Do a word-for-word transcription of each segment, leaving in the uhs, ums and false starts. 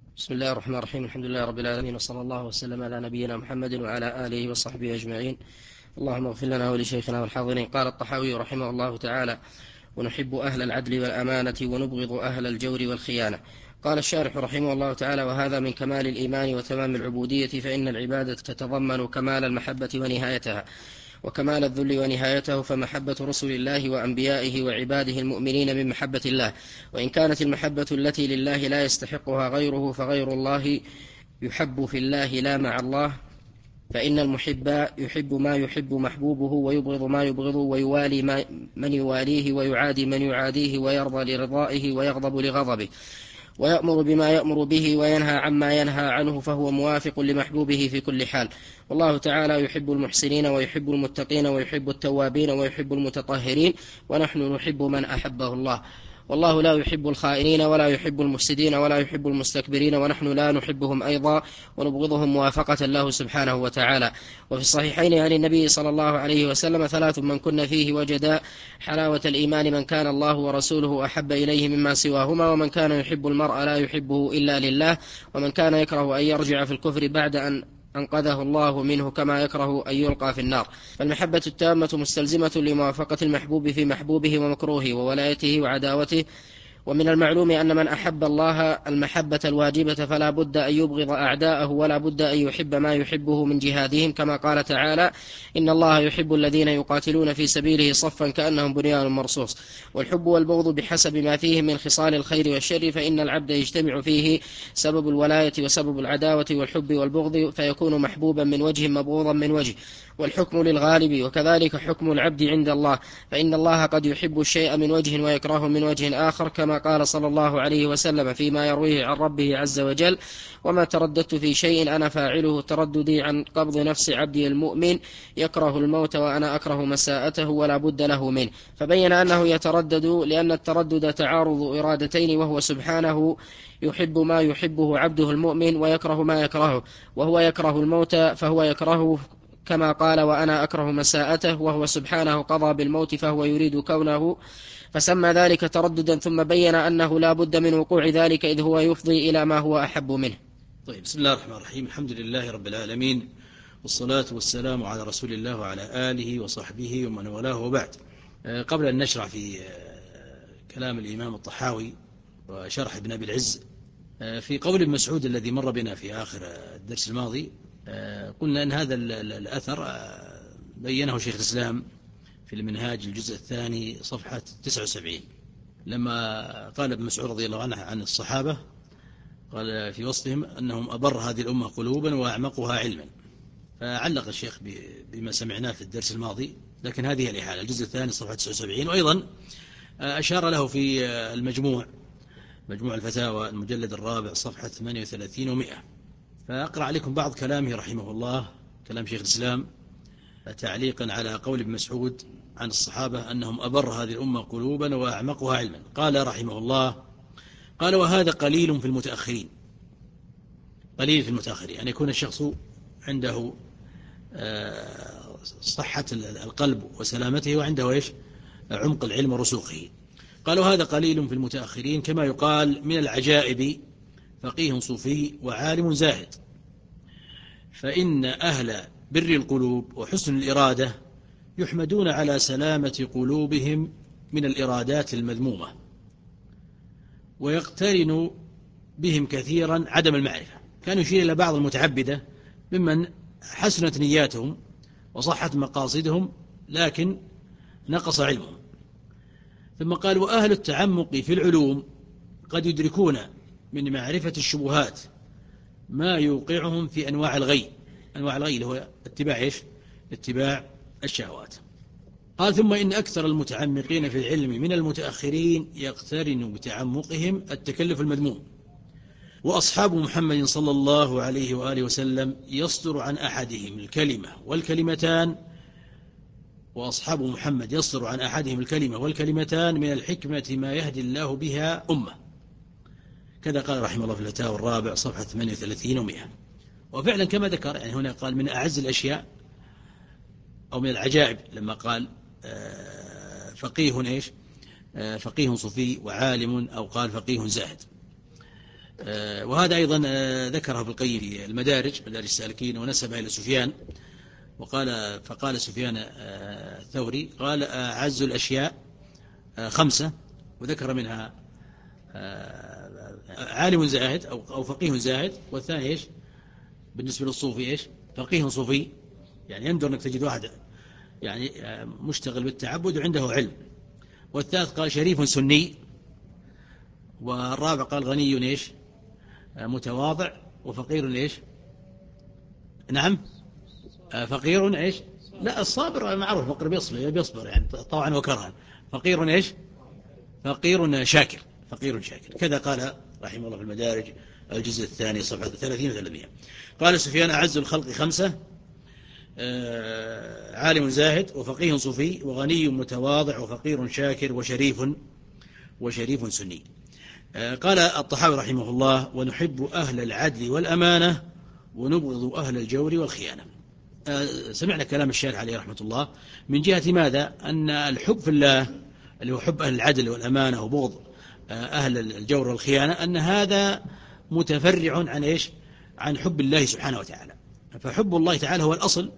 بسم الله الرحمن الرحيم. الحمد لله رب العالمين، وصلى الله وسلم على نبينا محمد وعلى آله وصحبه أجمعين. اللهم اغفر لنا ولشيخنا والحاضرين. قال الطحاوي رحمه الله تعالى: ونحب أهل العدل والأمانة ونبغض أهل الجور والخيانة. قال الشارح رحمه الله تعالى: وهذا من كمال الإيمان وتمام العبودية، فإن العبادة تتضمن كمال المحبة ونهايتها، وكمال الذل ونهايته، فمحبة رسل الله وأنبيائه وعباده المؤمنين من محبة الله. وإن كانت المحبة التي لله لا يستحقها غيره، فغير الله يحب في الله لا مع الله، فإن المحب يحب ما يحب محبوبه، ويبغض ما يبغضه، ويوالي ما من يواليه، ويعادي من يعاديه، ويرضى لرضائه ويغضب لغضبه، ويأمر بما يأمر به، وينهى عما ينهى عنه، فهو موافق لمحبوبه في كل حال. والله تعالى يحب المحسنين ويحب المتقين ويحب التوابين ويحب المتطهرين، ونحن نحب من أحبه الله. والله لا يحب الخائنين ولا يحب المفسدين ولا يحب المستكبرين، ونحن لا نحبهم أيضا ونبغضهم موافقة له سبحانه وتعالى. وفي الصحيحين عن النبي صلى الله عليه وسلم: ثلاث من كن فيه وجدا حلاوة الإيمان: من كان الله ورسوله أحب إليه مما سواهما، ومن كان يحب المرء لا يحبه إلا لله، ومن كان يكره أن يرجع في الكفر بعد أن أنقذه الله منه، كما يكره أن يلقى في النار. فالمحبة التامة مستلزمة لموافقة المحبوب في محبوبه ومكروهه وولايته وعداوته. ومن المعلوم أن من أحب الله المحبة الواجبة فلا بد أن يبغض أعداءه، ولا بد أن يحب ما يحبه من جهادهم، كما قال تعالى: إن الله يحب الذين يقاتلون في سبيله صفا كأنهم بنيان مرصوص. والحب والبغض بحسب ما فيه من خصال الخير والشر، فإن العبد يجتمع فيه سبب الولاية وسبب العداوة والحب والبغض، فيكون محبوبا من وجه مبغوضا من وجه. والحكم للغالب، وكذلك حكم العبد عند الله، فإن الله قد يحب الشيء من وجه ويكرهه من وجه آخر، كما قال صلى الله عليه وسلم فيما يرويه عن ربه عز وجل: وما ترددت في شيء أنا فاعله ترددي عن قبض نفس عبدي المؤمن، يكره الموت وأنا أكره مساءته ولا بد له منه. فبين أنه يتردد لأن التردد تعارض إرادتين، وهو سبحانه يحب ما يحبه عبده المؤمن ويكره ما يكرهه، وهو يكره الموت فهو يكرهه كما قال: وأنا أكره مساءته، وهو سبحانه قضى بالموت فهو يريد كونه، فسمى ذلك ترددا، ثم بين أنه لا بد من وقوع ذلك إذ هو يفضي إلى ما هو أحب منه. طيب، بسم الله الرحمن الرحيم. الحمد لله رب العالمين، والصلاة والسلام على رسول الله وعلى آله وصحبه ومن والاه، وبعد. قبل أن نشرع في كلام الإمام الطحاوي وشرح ابن أبي العز في قول ابن مسعود الذي مر بنا في آخر الدرس الماضي، قلنا أن هذا الأثر بينه شيخ الإسلام في المنهاج الجزء الثاني صفحة تسعة وسبعين، لما قال ابن مسعود رضي الله عنه عن الصحابة، قال في وصفهم أنهم أبر هذه الأمة قلوبا وأعمقها علما. فعلق الشيخ بما سمعناه في الدرس الماضي، لكن هذه الإحالة الجزء الثاني صفحة تسعة وسبعين. وأيضا أشار له في المجموع مجموع الفتاوى المجلد الرابع صفحة ثمانية وثلاثين ومئة. فأقرأ عليكم بعض كلامه رحمه الله، كلام شيخ الإسلام، تعليقا على قول ابن مسعود عن الصحابة أنهم أبر هذه الأمة قلوبا وأعمقها علما. قال رحمه الله: قال: وهذا قليل في المتأخرين. قليل في المتأخرين يعني يكون الشخص عنده صحة القلب وسلامته، وعنده إيش؟ عمق العلم ورسوخه. قالوا: هذا قليل في المتأخرين، كما يقال من العجائب فقيه صوفي وعالم زاهد. فإن أهل بر القلوب وحسن الإرادة يحمدون على سلامة قلوبهم من الإرادات المذمومة، ويقترن بهم كثيرا عدم المعرفة. كان يشير إلى بعض المتعبدة ممن حسنت نياتهم وصحت مقاصدهم، لكن نقص علمهم. ثم قال: وأهل التعمق في العلوم قد يدركون من معرفة الشبهات ما يوقعهم في أنواع الغي. أنواع الغي اللي هو اتباع إيش؟ اتباع الشهوات. قال: ثم إن أكثر المتعمقين في العلم من المتأخرين يقترن بتعمقهم التكلف المذموم. وأصحاب محمد صلى الله عليه وآله وسلم يصدر عن أحدهم الكلمة والكلمتان وأصحاب محمد يصدر عن أحدهم الكلمة والكلمتان من الحكمة ما يهدي الله بها أمة. كذا قال رحمه الله في الفتاوى الرابع صفحة ثمانية وثلاثين ومئة. وفعلا كما ذكر، يعني هنا قال من أعز الأشياء أو من العجائب، لما قال فقيه إيش؟ فقيه صوفي وعالم، أو قال فقيه زاهد. وهذا أيضا ذكره ابن القيم في المدارج مدارج السالكين ونسبه إلى سفيان، وقال فقال سفيان الثوري قال أعز الأشياء خمسة، وذكر منها عالم زاهد أو فقيه زاهد، والثاني إيش بالنسبة للصوفي إيش فقيه صوفي، يعني يندر أنك تجد واحد يعني مشتغل بالتعبد وعنده علم، والثالث قال شريف سني، والرابع قال غني إيش متواضع، وفقير إيش نعم فقير إيش لا الصابر معروف فقير بيصبر بيصبر يعني طوعا وكرها، فقير إيش فقير شاكر فقير شاكر كذا قال رحمه الله في المدارج الجزء الثاني صفحة ثلاثين وثلاثمائة. قال سفيان أعز الخلق خمسة، عالم زاهد وفقيه صوفي وغني متواضع وفقير شاكر وشريف وشريف سني. قال الطحاوي رحمه الله ونحب أهل العدل والأمانة ونبغض أهل الجور والخيانة. سمعنا كلام الشارح عليه رحمة الله من جهة ماذا؟ أن الحب في الله اللي هو حب أهل العدل والأمانة وبغض أهل الجور والخيانة أن هذا متفرع عن إيش؟ عن حب الله سبحانه وتعالى. فحب الله تعالى هو الأصل،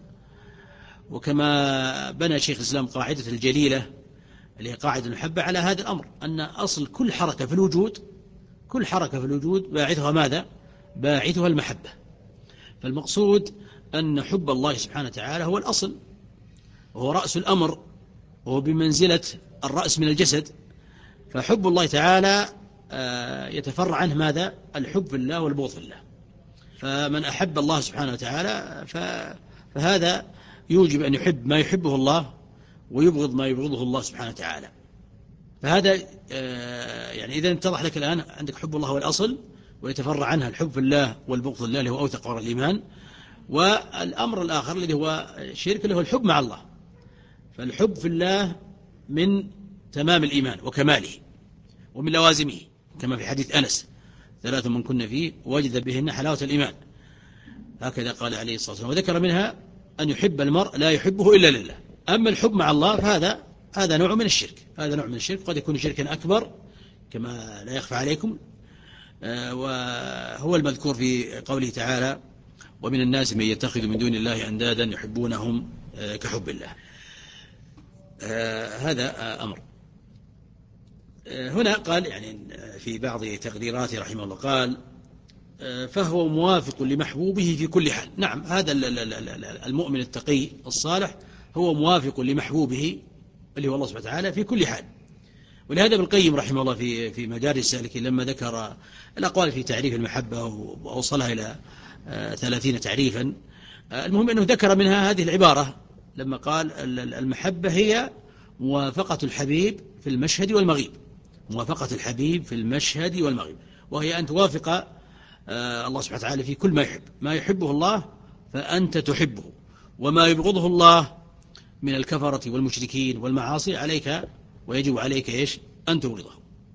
وكما بنى شيخ الإسلام قاعدة الجليلة اللي هي قاعدة المحبة على هذا الأمر، أن أصل كل حركة في الوجود كل حركة في الوجود باعثها ماذا؟ باعثها المحبة. فالمقصود أن حب الله سبحانه وتعالى هو الأصل، وهو رأس الأمر، وهو بمنزلة الرأس من الجسد. فحب الله تعالى يتفرع عنه ماذا؟ الحب في الله والبغض في الله. فمن أحب الله سبحانه وتعالى فهذا يوجب أن يحب ما يحبه الله ويبغض ما يبغضه الله سبحانه وتعالى. فهذا يعني إذا اتضح لك الآن عندك حب الله هو الأصل، ويتفرع عنها الحب في الله والبغض في الله اللي هو أوثق ورع الإيمان. والأمر الآخر الذي هو الشرك اللي هو الحب مع الله. فالحب في الله من تمام الإيمان وكماله ومن لوازمه، كما في حديث أنس ثلاث من كنا فيه وجد بهن حلاوة الإيمان، هكذا قال عليه الصلاة والسلام. وذكر منها أن يحب المرء لا يحبه إلا لله. أما الحب مع الله فهذا هذا نوع من الشرك هذا نوع من الشرك قد يكون شركا أكبر كما لا يخفى عليكم، وهو المذكور في قوله تعالى ومن الناس من يتخذ من دون الله أندادا يحبونهم كحب الله. هذا أمر. هنا قال يعني في بعض تقديراته رحمه الله قال فهو موافق لمحبوبه في كل حال. نعم، هذا المؤمن التقي الصالح هو موافق لمحبوبه اللي هو الله سبحانه وتعالى في كل حال. ولهذا ابن القيم رحمه الله في في مدارج السالكين لما ذكر الأقوال في تعريف المحبة وأوصلها إلى ثلاثين تعريفا، المهم أنه ذكر منها هذه العبارة لما قال المحبة هي موافقة الحبيب في المشهد والمغيب موافقة الحبيب في المشهد والمغيب وهي أن توافق الله سبحانه وتعالى في كل ما يحب. ما يحبه الله فأنت تحبه، وما يبغضه الله من الكفرة والمشركين والمعاصي عليك ويجب عليك إيش أن تبغضه.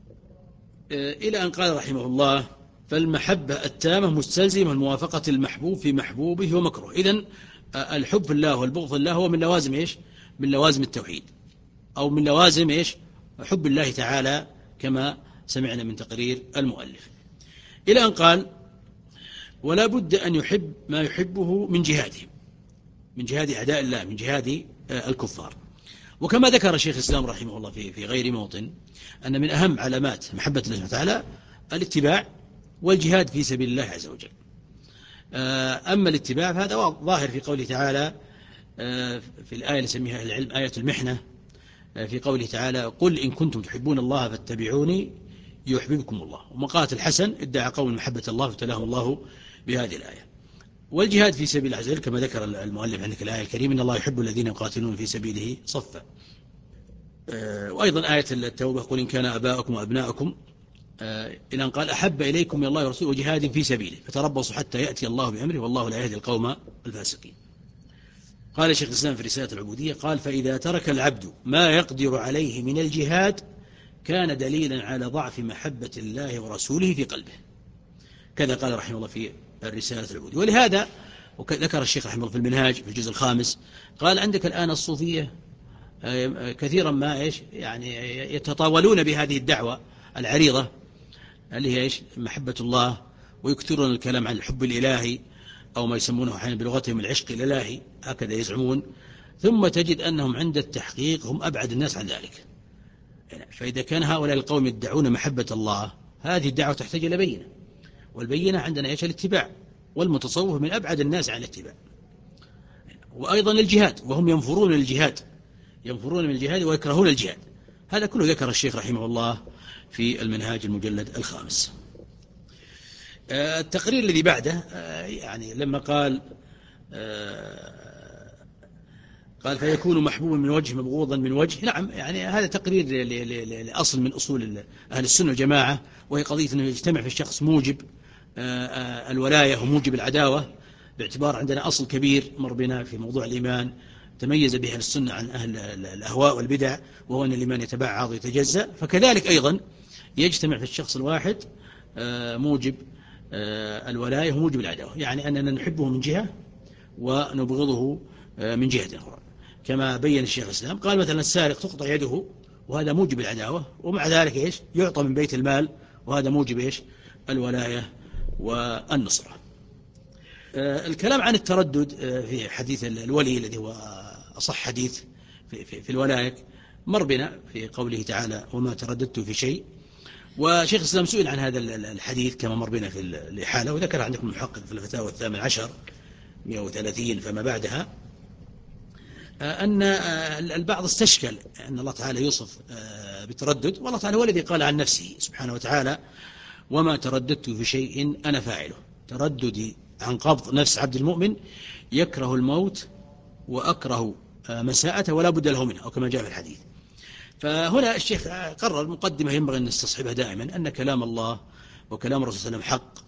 إلى أن قال رحمه الله فالمحبة التامة مستلزمة موافقة المحبوب في محبوبه ومكروه. إذن الحب في الله والبغض في الله هو من لوازم إيش من لوازم التوحيد، أو من لوازم إيش حب الله تعالى كما سمعنا من تقرير المؤلف. إلى أن قال ولا بد أن يحب ما يحبه من جهادهم من جهاد أعداء الله من جهاد الكفار. وكما ذكر شيخ الإسلام رحمه الله في في غير موطن أن من أهم علامات محبة الله سبحانه وتعالى الاتباع والجهاد في سبيل الله عز وجل. أما الاتباع فهذا ظاهر في قوله تعالى في الآية اللي سميها العلم آية المحنة، في قوله تعالى قل إن كنتم تحبون الله فاتبعوني يحببكم الله. ومقالة الحسن ادعى قوم محبة الله فابتلاهم الله بهذه الآية. والجهاد في سبيل الله عز وجل كما ذكر المؤلف عندك الآية الكريمة إن الله يحب الذين يقاتلون في سبيله صفا. وأيضا آية التوبة قل إن كان أباؤكم وأبناؤكم إلى أن قال أحب إليكم من الله ورسوله وجهاد في سبيله فتربصوا حتى يأتي الله بأمره والله لا يهدي القوم الفاسقين. قال شيخ الإسلام في رسالة العبودية قال فإذا ترك العبد ما يقدر عليه من الجهاد كان دليلا على ضعف محبة الله ورسوله في قلبه. كذا قال رحمه الله في الرسالة العبودية. ولهذا ذكر الشيخ رحمه الله في المنهاج في الجزء الخامس قال عندك الآن الصوفية كثيرا ما إيش يعني يتطاولون بهذه الدعوة العريضة اللي هي إيش؟ محبة الله، ويكثرون الكلام عن الحب الإلهي أو ما يسمونه أحيانا بلغتهم العشق الإلهي، هكذا يزعمون. ثم تجد أنهم عند التحقيق هم أبعد الناس عن ذلك. فإذا كان هؤلاء القوم يدعون محبة الله، هذه الدعوة تحتاج إلى بينة، والبينة عندنا إيش؟ الاتباع، والمتصوف من أبعد الناس عن الاتباع. وأيضا الجهاد، وهم ينفرون من الجهاد، ينفرون من الجهاد ويكرهون الجهاد. هذا كله ذكر الشيخ رحمه الله في المنهاج المجلد الخامس. التقرير الذي بعده يعني لما قال قال فيكون محبوبا من وجه مبغوضا من وجه، نعم، يعني هذا تقرير لأصل من أصول أهل السنة والجماعة، وهي قضية أنه يجتمع في الشخص موجب الولاية وموجب العداوة، باعتبار عندنا أصل كبير مر بنا في موضوع الإيمان تميز به أهل السنة عن أهل الأهواء والبدع، وهو أن الإيمان يتبعض ويتجزأ. فكذلك أيضا يجتمع في الشخص الواحد موجب الولاية وموجب العداوة، يعني أننا نحبه من جهة ونبغضه من جهة أخرى، كما بين الشيخ الإسلام. قال مثلا السارق تقطع يده، وهذا موجب العداوة، ومع ذلك إيش؟ يعطى من بيت المال، وهذا موجب إيش؟ الولاية والنصرة. الكلام عن التردد في حديث الولي الذي هو أصح حديث في, في, في الولاية مر بنا في قوله تعالى وما ترددت في شيء. وشيخ الإسلام سئل عن هذا الحديث كما مر بنا في الإحالة، وذكر عندكم المحقق في الفتاوى الثامن عشر مئة وثلاثين فما بعدها، أن البعض استشكل أن الله تعالى يوصف بالتردد، والله تعالى هو الذي قال عن نفسه سبحانه وتعالى وما ترددت في شيء أنا فاعله. ترددي عن قبض نفس عبد المؤمن يكره الموت وأكره مساءته ولا بد له منه، أو كما جاء في الحديث. فهنا الشيخ قرر مقدمة ينبغي أن نستصحبها دائما، أن كلام الله وكلام الرسول صلى الله عليه وسلم حق،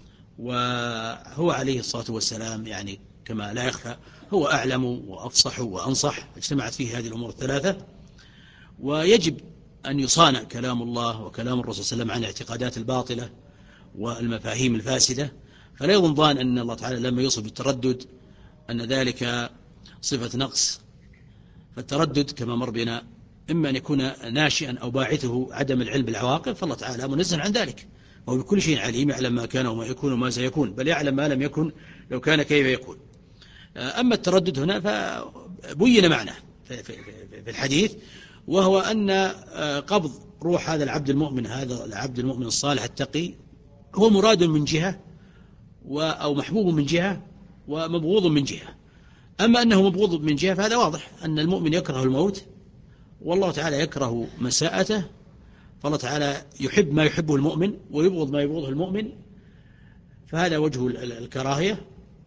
وهو عليه الصلاة والسلام يعني كما لا يخفى هو أعلم وأفصح وأنصح، اجتمعت فيه هذه الأمور الثلاثة. ويجب أن يصانع كلام الله وكلام الرسول صلى الله عليه وسلم عن الاعتقادات الباطلة والمفاهيم الفاسدة. فلا يظن ظان أن الله تعالى لما يوصف بالتردد أن ذلك صفة نقص. فالتردد كما مر بنا إما أن يكون ناشئا أو باعثه عدم العلم بالعواقب، فالله تعالى منزه عن ذلك، وهو بكل شيء عليم، يعلم ما كان وما يكون وما سيكون، بل يعلم ما لم يكن لو كان كيف يكون. أما التردد هنا فبين معناه في الحديث، وهو أن قبض روح هذا العبد المؤمن، هذا العبد المؤمن الصالح التقي، هو مراد من جهة أو محبوب من جهة ومبغوض من جهة. أما أنه مبغوض من جهة فهذا واضح أن المؤمن يكره الموت، والله تعالى يكره مساءته، فالله تعالى يحب ما يحبه المؤمن ويبغض ما يبغضه المؤمن، فهذا وجه الكراهية.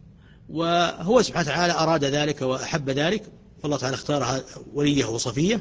وهو سبحانه وتعالى أراد ذلك وأحب ذلك، فالله تعالى اختار وليه وصفيه،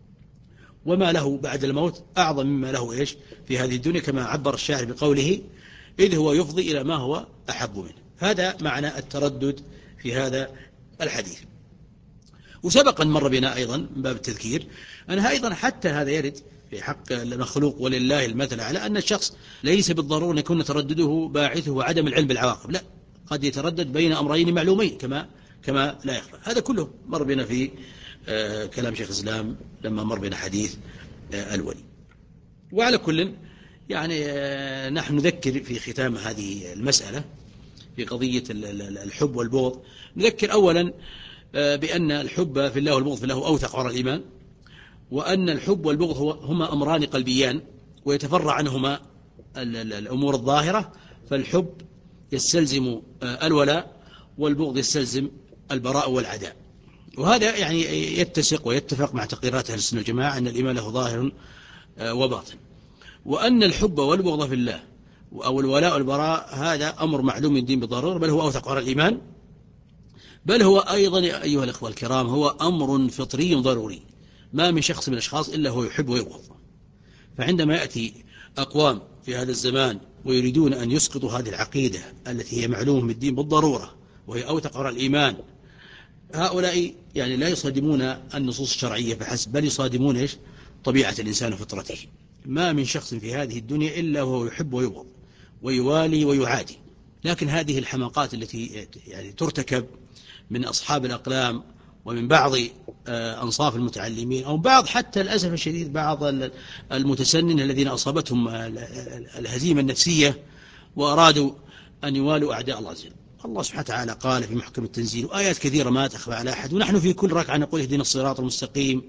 وما له بعد الموت أعظم مما له إيش في هذه الدنيا، كما عبر الشاعر بقوله إذ هو يفضي إلى ما هو أحب منه. هذا معنى التردد في هذا الحديث. وسبقا مر بنا أيضا من باب التذكير أنها أيضا حتى هذا يرد في حق المخلوق ولله المثل على أن الشخص ليس بالضرورة أن يكون تردده باعثه عدم العلم بالعواقب، لا، قد يتردد بين أمرين معلومين كما كما لا يخفى. هذا كله مر بنا في آه كلام شيخ الإسلام لما مر بنا حديث آه الولي. وعلى كل يعني آه نحن نذكر في ختام هذه المسألة في قضية الحب والبغض، نذكر أولا آه بأن الحب في الله والبغض في الله أوثق عرى الإيمان، وأن الحب والبغض هو هما أمران قلبيان ويتفرع عنهما الأمور الظاهرة، فالحب يستلزم الولاء والبغض يستلزم البراء والعداء. وهذا يعني يتسق ويتفق مع تقريرات أهل السنة والجماعة أن الإيمان له ظاهر وباطن، وأن الحب والبغض في الله أو الولاء والبراء هذا أمر معلوم الدين بالضرورة، بل هو أوثق على الإيمان، بل هو أيضا أيها الأخوة الكرام هو أمر فطري ضروري، ما من شخص من الأشخاص إلا هو يحب ويبغض. فعندما يأتي أقوام في هذا الزمان ويريدون أن يسقطوا هذه العقيدة التي هي معلومة بالدين بالضرورة وهي أوثق على الإيمان، هؤلاء يعني لا يصادمون النصوص الشرعية فحسب، بل يصادمون إيش؟ طبيعة الإنسان وفطرته. ما من شخص في هذه الدنيا إلا هو يحب ويبغض ويوالي ويعادي. لكن هذه الحماقات التي يعني ترتكب من أصحاب الأقلام ومن بعض أنصاف المتعلمين، أو بعض حتى للأسف الشديد بعض المتسنن الذين أصابتهم الهزيمة النفسية وأرادوا أن يوالوا أعداء الله عز وجل. الله سبحانه وتعالى قال في محكم التنزيل وآيات كثيرة ما تخفى على أحد، ونحن في كل ركعة نقول اهدنا الصراط المستقيم.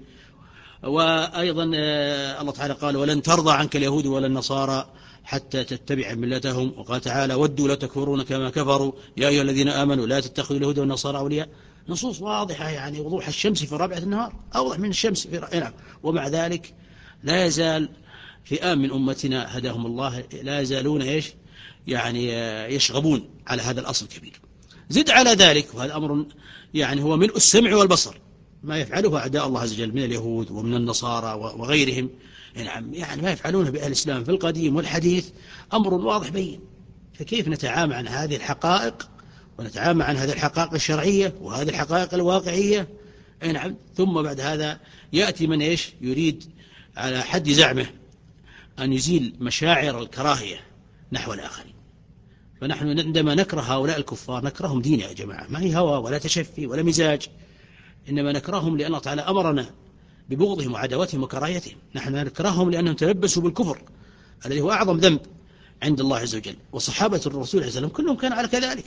وأيضا الله تعالى قال ولن ترضى عنك اليهود ولا النصارى حتى تتبع ملتهم. وقال تعالى ودوا لا تكفرون كما كفروا يا أيها الذين آمنوا لا تتخذوا اليهود والنصارى أولياء. نصوص واضحة يعني وضوح الشمس في رابعة النهار، أوضح من الشمس في رابعة. ومع ذلك لا يزال فئام من أمتنا هداهم الله لا يزالون إيش يعني يشغبون على هذا الأصل الكبير. زد على ذلك، وهذا أمر يعني هو ملء السمع والبصر، ما يفعله أعداء الله عز وجل من اليهود ومن النصارى وغيرهم، يعني ما يفعلونه بأهل الإسلام في القديم والحديث أمر واضح بين. فكيف نتعامل عن هذه الحقائق ونتعامل عن هذه الحقائق الشرعية وهذه الحقائق الواقعية؟ نعم. ثم بعد هذا يأتي من إيش يريد على حد زعمه أن يزيل مشاعر الكراهية نحو الآخرين. فنحن عندما نكره هؤلاء الكفار نكرههم دين يا جماعة، ما هي هوى ولا تشفي ولا مزاج، إنما نكرههم لأن الله تعالى أمرنا ببغضهم وعداوتهم وكراهيتهم. نحن نكرههم لأنهم تلبسوا بالكفر الذي هو أعظم ذنب عند الله عز وجل. وصحابة الرسول عليه السلام كلهم كانوا على كذلك،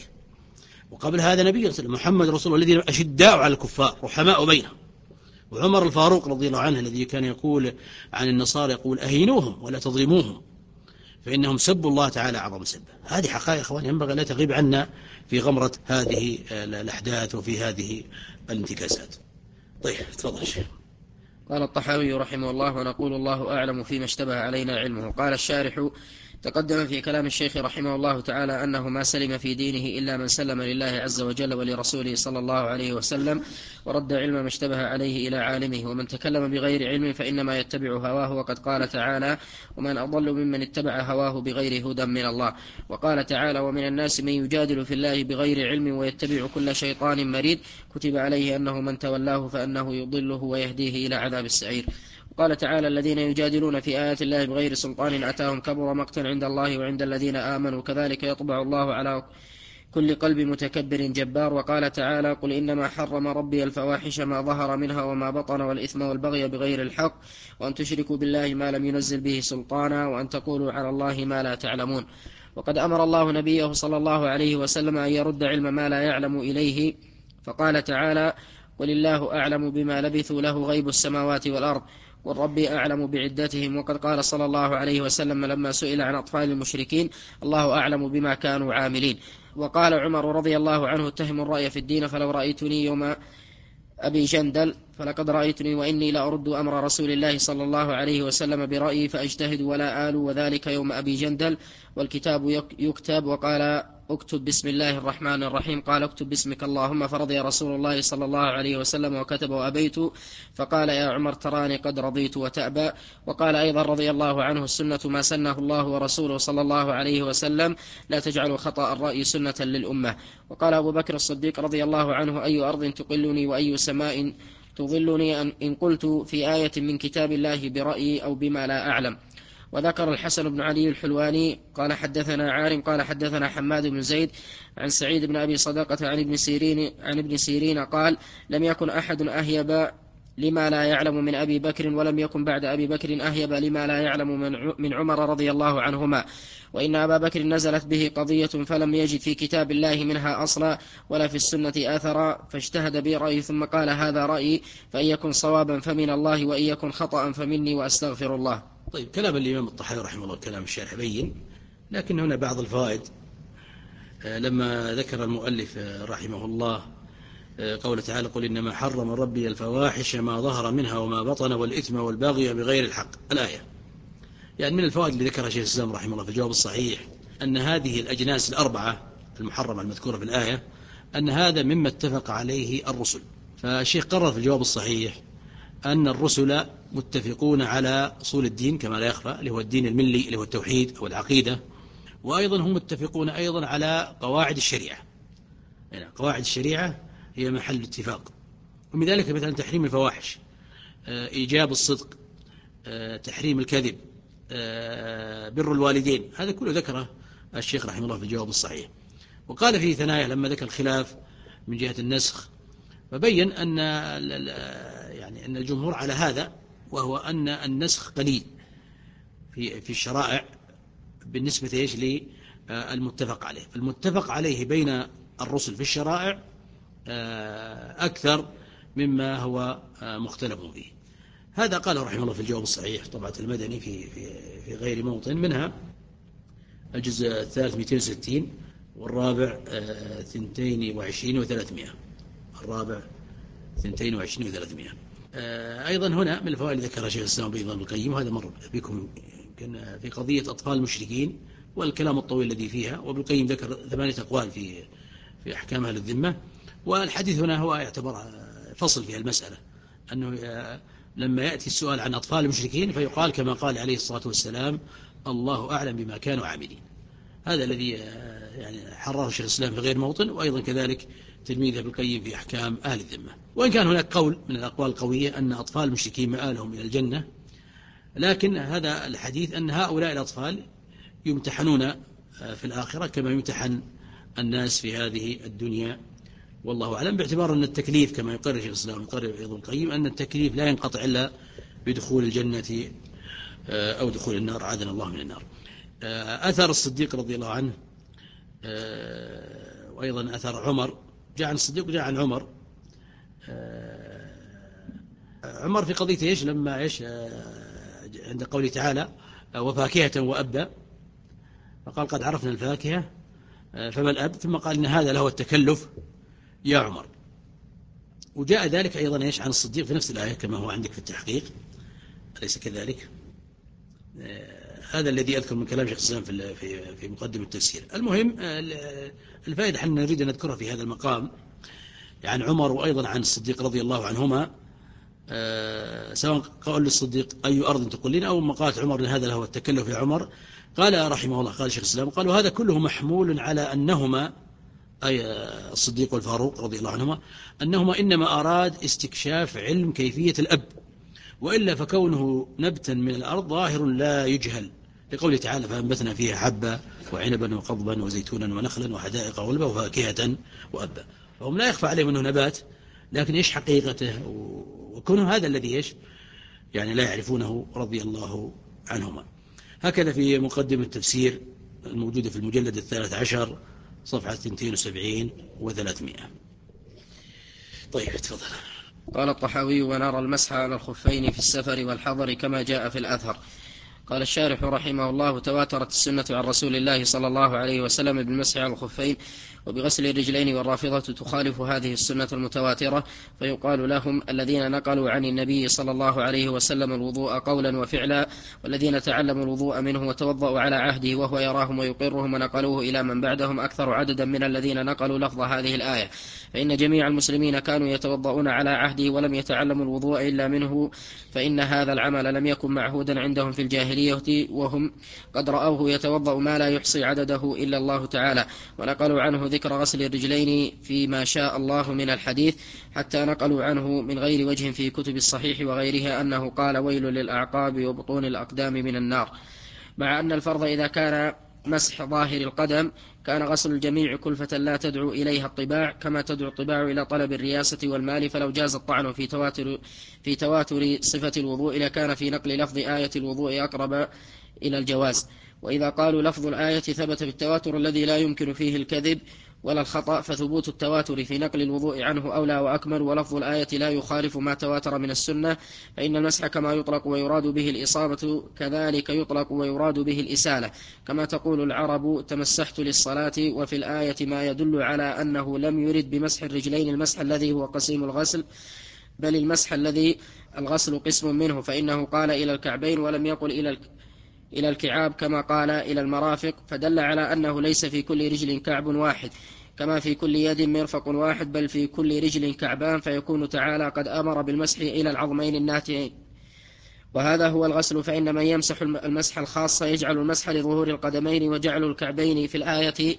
وقبل هذا نبي محمد رسول الله الذين أشداء على الكفار رحماء بينهم. وعمر الفاروق رضي الله عنه الذي كان يقول عن النصارى يقول أهينوهم ولا تظلموهم فإنهم سبوا الله تعالى أعظم سبه. هذه حقائق إخواني ينبغي لا تغيب عنا في غمرة هذه الأحداث وفي هذه الانتكاسات. طيب تفضل شيخ. قال الطحاوي رحمه الله ونقول الله أعلم فيما اشتبه علينا علمه. قال الشارح تقدم في كلام الشيخ رحمه الله تعالى أنه ما سلم في دينه إلا من سلم لله عز وجل ولرسوله صلى الله عليه وسلم ورد علم ما اشتبه عليه إلى عالمه، ومن تكلم بغير علم فإنما يتبع هواه. وقد قال تعالى ومن أضل ممن اتبع هواه بغير هدى من الله. وقال تعالى ومن الناس من يجادل في الله بغير علم ويتبع كل شيطان مريد كتب عليه أنه من تولاه فأنه يضله ويهديه إلى عذاب السعير. قال تعالى الذين يجادلون في آيات الله بغير سلطان أتاهم كبر مقتا عند الله وعند الذين آمنوا كذلك يطبع الله على كل قلب متكبر جبار. وقال تعالى قل إنما حرم ربي الفواحش ما ظهر منها وما بطن والإثم والبغي بغير الحق وأن تشركوا بالله ما لم ينزل به سلطانا وأن تقولوا على الله ما لا تعلمون. وقد أمر الله نبيه صلى الله عليه وسلم أن يرد علم ما لا يعلم إليه، فقال تعالى قل الله أعلم بما لبثوا له غيب السماوات والأرض قل ربي أعلم بعدتهم. وقد قال صلى الله عليه وسلم لما سئل عن أطفال المشركين الله أعلم بما كانوا عاملين. وقال عمر رضي الله عنه اتهم الرأي في الدين فلو رأيتني يوم أبي جندل فلقد رأيتني وإني لأرد أمر رسول الله صلى الله عليه وسلم برأيي فأجتهد ولا آل وذلك يوم أبي جندل والكتاب يكتب. وقال اكتب بسم الله الرحمن الرحيم قال اكتب باسمك اللهم فرضي رسول الله صلى الله عليه وسلم وكتب وأبيت فقال يا عمر تراني قد رضيت وتأبى. وقال أيضا رضي الله عنه السنة ما سنه الله ورسوله صلى الله عليه وسلم لا تجعلوا خطأ الرأي سنة للأمة. وقال أبو بكر الصديق رضي الله عنه أي أرض تقلني وأي سماء تظلني إن قلت في آية من كتاب الله برأيي أو بما لا أعلم. وذكر الحسن بن علي الحلواني قال حدثنا عارم قال حدثنا حماد بن زيد عن سعيد بن أبي صدقة عن ابن سيرين, عن ابن سيرين قال لم يكن أحد أهيب لما لا يعلم من أبي بكر ولم يكن بعد أبي بكر أهيب لما لا يعلم من عمر رضي الله عنهما. وإن أبا بكر نزلت به قضية فلم يجد في كتاب الله منها أصلا ولا في السنة آثرا فاجتهد برأي ثم قال هذا رأيي فإن يكن صوابا فمن الله وإن يكن خطأ فمني وأستغفر الله. طيب كلام الإمام الطحاوي رحمه الله كلام الشارح بين، لكن هنا بعض الفوائد. لما ذكر المؤلف رحمه الله قول تعالى قل إنما حرم ربي الفواحش ما ظهر منها وما بطن والإثم والبغي بغير الحق الآية، يعني من الفوائد اللي ذكرها شيخ الإسلام رحمه الله في الجواب الصحيح أن هذه الأجناس الأربعة المحرمة المذكورة في الآية أن هذا مما اتفق عليه الرسل. فالشيخ قرر في الجواب الصحيح أن الرسل متفقون على أصول الدين كما لا يخفى اللي هو الدين الملي اللي هو التوحيد أو العقيدة، وأيضا هم متفقون أيضا على قواعد الشريعة. يعني قواعد الشريعة هي محل اتفاق، ومن ذلك مثلا تحريم الفواحش، إيجاب الصدق، تحريم الكذب، بر الوالدين، هذا كله ذكره الشيخ رحمه الله في الجواب الصحيح. وقال في ثنايا لما ذكر الخلاف من جهة النسخ فبين أن يعني أن الجمهور على هذا، وهو أن النسخ قليل في في الشرائع بالنسبة إيش للمتفق عليه. المتفق عليه بين الرسل في الشرائع أكثر مما هو مختلف فيه. هذا قاله رحمه الله في الجواب الصحيح طبعة المدني في في في غير موطن، منها الجزء الثالث مئتين وستين والرابع اثنتين وعشرين وثلاثمائة. الرابع اثنتين وعشرين وثلاثمائة. أيضا هنا من الفوائد ذكر شيخ الإسلام ابن القيم، وهذا مر بكم كان في قضية أطفال المشركين والكلام الطويل الذي فيها، وابن القيم ذكر ثمانية أقوال في في أحكام أهل الذمة. والحديث هنا هو يعتبر فصل في المسألة، أنه لما يأتي السؤال عن أطفال المشركين فيقال كما قال عليه الصلاة والسلام: الله أعلم بما كانوا عاملين. هذا الذي يعني حرره شيخ الإسلام في غير موطن، وأيضا كذلك تلميذه ابن القيم في أحكام أهل الذمة. وإن كان هناك قول من الأقوال القوية أن أطفال المشركين مآلهم إلى الجنة، لكن هذا الحديث أن هؤلاء الأطفال يمتحنون في الآخرة كما يمتحن الناس في هذه الدنيا، والله أعلم، باعتبار أن التكليف كما يقرر شيخ الإسلام ويقرر ابن القيم أن التكليف لا ينقطع إلا بدخول الجنة أو دخول النار، عاذنا الله من النار. أثر الصديق رضي الله عنه، وأيضا أثر عمر، جاء عن الصديق وجاء عن عمر. عمر في قضية إيش لما إيش عند قوله تعالى: وفاكهة وأبا، فقال: قد عرفنا الفاكهة فما الأب، ثم قال: إن هذا له التكلف يا عمر. وجاء ذلك أيضا إيش عن الصديق في نفس الآية كما هو عندك في التحقيق، أليس كذلك؟ هذا الذي أذكر من كلام شيخ الإسلام في في في مقدمة التفسير. المهم الفائدة حنا نريد أن نذكرها في هذا المقام عن عمر وأيضا عن الصديق رضي الله عنهما، سواء قال للصديق: أي أرض تقولين، أو ما قالت عمر: هذا له التكلف يا عمر. قال رحمه الله، قال شيخ الإسلام: قال وهذا كله محمول على أنهما، أي الصديق والفاروق رضي الله عنهما، أنهما إنما أراد استكشاف علم كيفية الأب، وإلا فكونه نبتا من الأرض ظاهر لا يجهل، لقوله تعالى: فأنبتنا فيها حبا وعنبا وقضبا وزيتونا ونخلا وحدائق غلبا وفاكهة وأبا. فهم لا يخفى عليهم أنه نبات، لكن إيش حقيقته وكونه هذا الذي إيش يعني لا يعرفونه رضي الله عنهما. هكذا في مقدمة التفسير الموجودة في المجلد الثالث عشر صفحة اثنتين وسبعين وثلاثمائة. طيب تفضل. قال الطحاوي: ونرى المسح على الخفين في السفر والحضر كما جاء في الأثر. قال الشارح رحمه الله: تواترت السنة عن رسول الله صلى الله عليه وسلم بالمسح على الخفين وبغسل الرجلين، والرافضة تخالف هذه السنة المتواترة، فيقال لهم: الذين نقلوا عن النبي صلى الله عليه وسلم الوضوء قولا وفعلا، والذين تعلموا الوضوء منه وتوضأوا على عهده وهو يراهم ويقرهم ونقلوه إلى من بعدهم أكثر عددا من الذين نقلوا لفظ هذه الآية، فإن جميع المسلمين كانوا يتوضؤون على عهده ولم يتعلموا الوضوء إلا منه، فإن هذا العمل لم يكن معهودا عندهم في الجاهلية، وهم قد رأوه يتوضأ ما لا يحصي عدده إلا الله تعالى، ونقلوا عنه ذكر غسل الرجلين فيما شاء الله من الحديث، حتى نقلوا عنه من غير وجه في كتب الصحيح وغيرها أنه قال: ويل للأعقاب وبطون الأقدام من النار. مع أن الفرض إذا كان مسح ظاهر القدم كان غسل الجميع كلفة لا تدعو إليها الطباع، كما تدعو الطباع إلى طلب الرياسة والمال، فلو جاز الطعن في تواتر, في تواتر صفة الوضوء لكان في نقل لفظ آية الوضوء أقرب إلى الجواز. وإذا قالوا لفظ الآية ثبت بالتواتر الذي لا يمكن فيه الكذب ولا الخطأ، فثبوت التواتر في نقل الوضوء عنه أولى وأكمل، ولفظ الآية لا يخالف ما تواتر من السنة، فإن المسح كما يطلق ويراد به الإصابة كذلك يطلق ويراد به الإسالة، كما تقول العرب: تمسحت للصلاة. وفي الآية ما يدل على أنه لم يرد بمسح الرجلين المسح الذي هو قسيم الغسل، بل المسح الذي الغسل قسم منه، فإنه قال إلى الكعبين ولم يقل إلى إلى الكعاب كما قال إلى المرافق، فدل على أنه ليس في كل رجل كعب واحد كما في كل يد مرفق واحد، بل في كل رجل كعبان، فيكون تعالى قد أمر بالمسح إلى العظمين الناتئين، وهذا هو الغسل. فإن من يمسح المسح الخاص يجعل المسح لظهور القدمين، وجعل الكعبين في الآية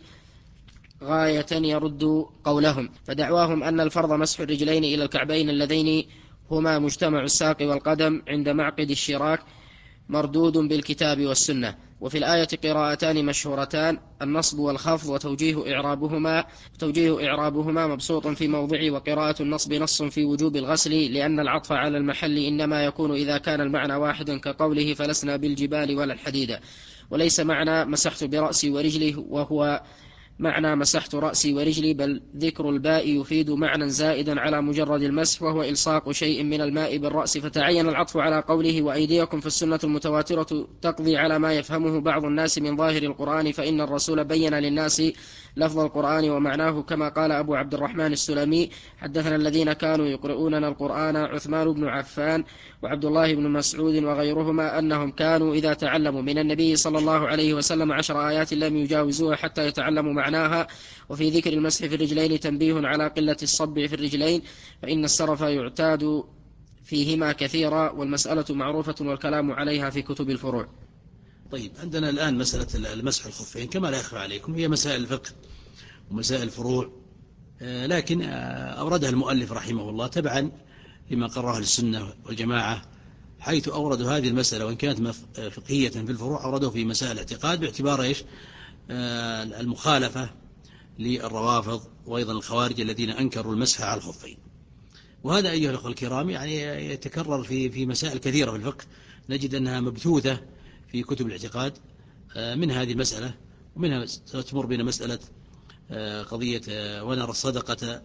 غاية يرد قولهم، فدعواهم أن الفرض مسح الرجلين إلى الكعبين اللذين هما مجتمع الساق والقدم عند معقد الشراك مردود بالكتاب والسنة. وفي الآية قراءتان مشهورتان: النصب والخفض، وتوجيه إعرابهما توجيه إعرابهما مبسوط في موضعه. وقراءة النصب نص في وجوب الغسل، لأن العطف على المحل إنما يكون إذا كان المعنى واحدا، كقوله فلسنا بالجبال ولا الحديد. وليس معنى مسحت برأسي ورجلي وهو معنى مسحت رأسي ورجلي، بل ذكر الباء يفيد معنى زائدا على مجرد المسح، وهو إلصاق شيء من الماء بالرأس، فتعين العطف على قوله وأيديكم. في السنة المتواترة تقضي على ما يفهمه بعض الناس من ظاهر القرآن، فإن الرسول بين للناس لفظ القرآن ومعناه، كما قال أبو عبد الرحمن السلمي: حدثنا الذين كانوا يقرؤوننا القرآن عثمان بن عفان وعبد الله بن مسعود وغيرهما أنهم كانوا إذا تعلموا من النبي صلى الله عليه وسلم عشر آيات لم يجاوزوها حتى يتعلموا معناها. وفي ذكر المسح في الرجلين تنبيه على قلة الصبع في الرجلين، فإن السرف يعتاد فيهما كثيرا، والمسألة معروفة والكلام عليها في كتب الفروع. طيب، عندنا الآن مسألة المسح الخفين كما لا يخفى عليكم هي مسائل الفقه ومسائل الفروع، لكن أوردها المؤلف رحمه الله تبعا لما قرره السنة والجماعة، حيث أوردوا هذه المسألة وإن كانت فقهية في الفروع أوردوا في مسائل الاعتقاد باعتبار إيش المخالفة للروافض وأيضا الخوارج الذين أنكروا المسح على الخفين. وهذا أيها الأخوة الكرام يعني يتكرر في في مسائل كثيرة في الفقه، نجد أنها مبثوثة في كتب الاعتقاد من هذه المسألة، ومنها تمر بنا مسألة قضية ونرى الصدقة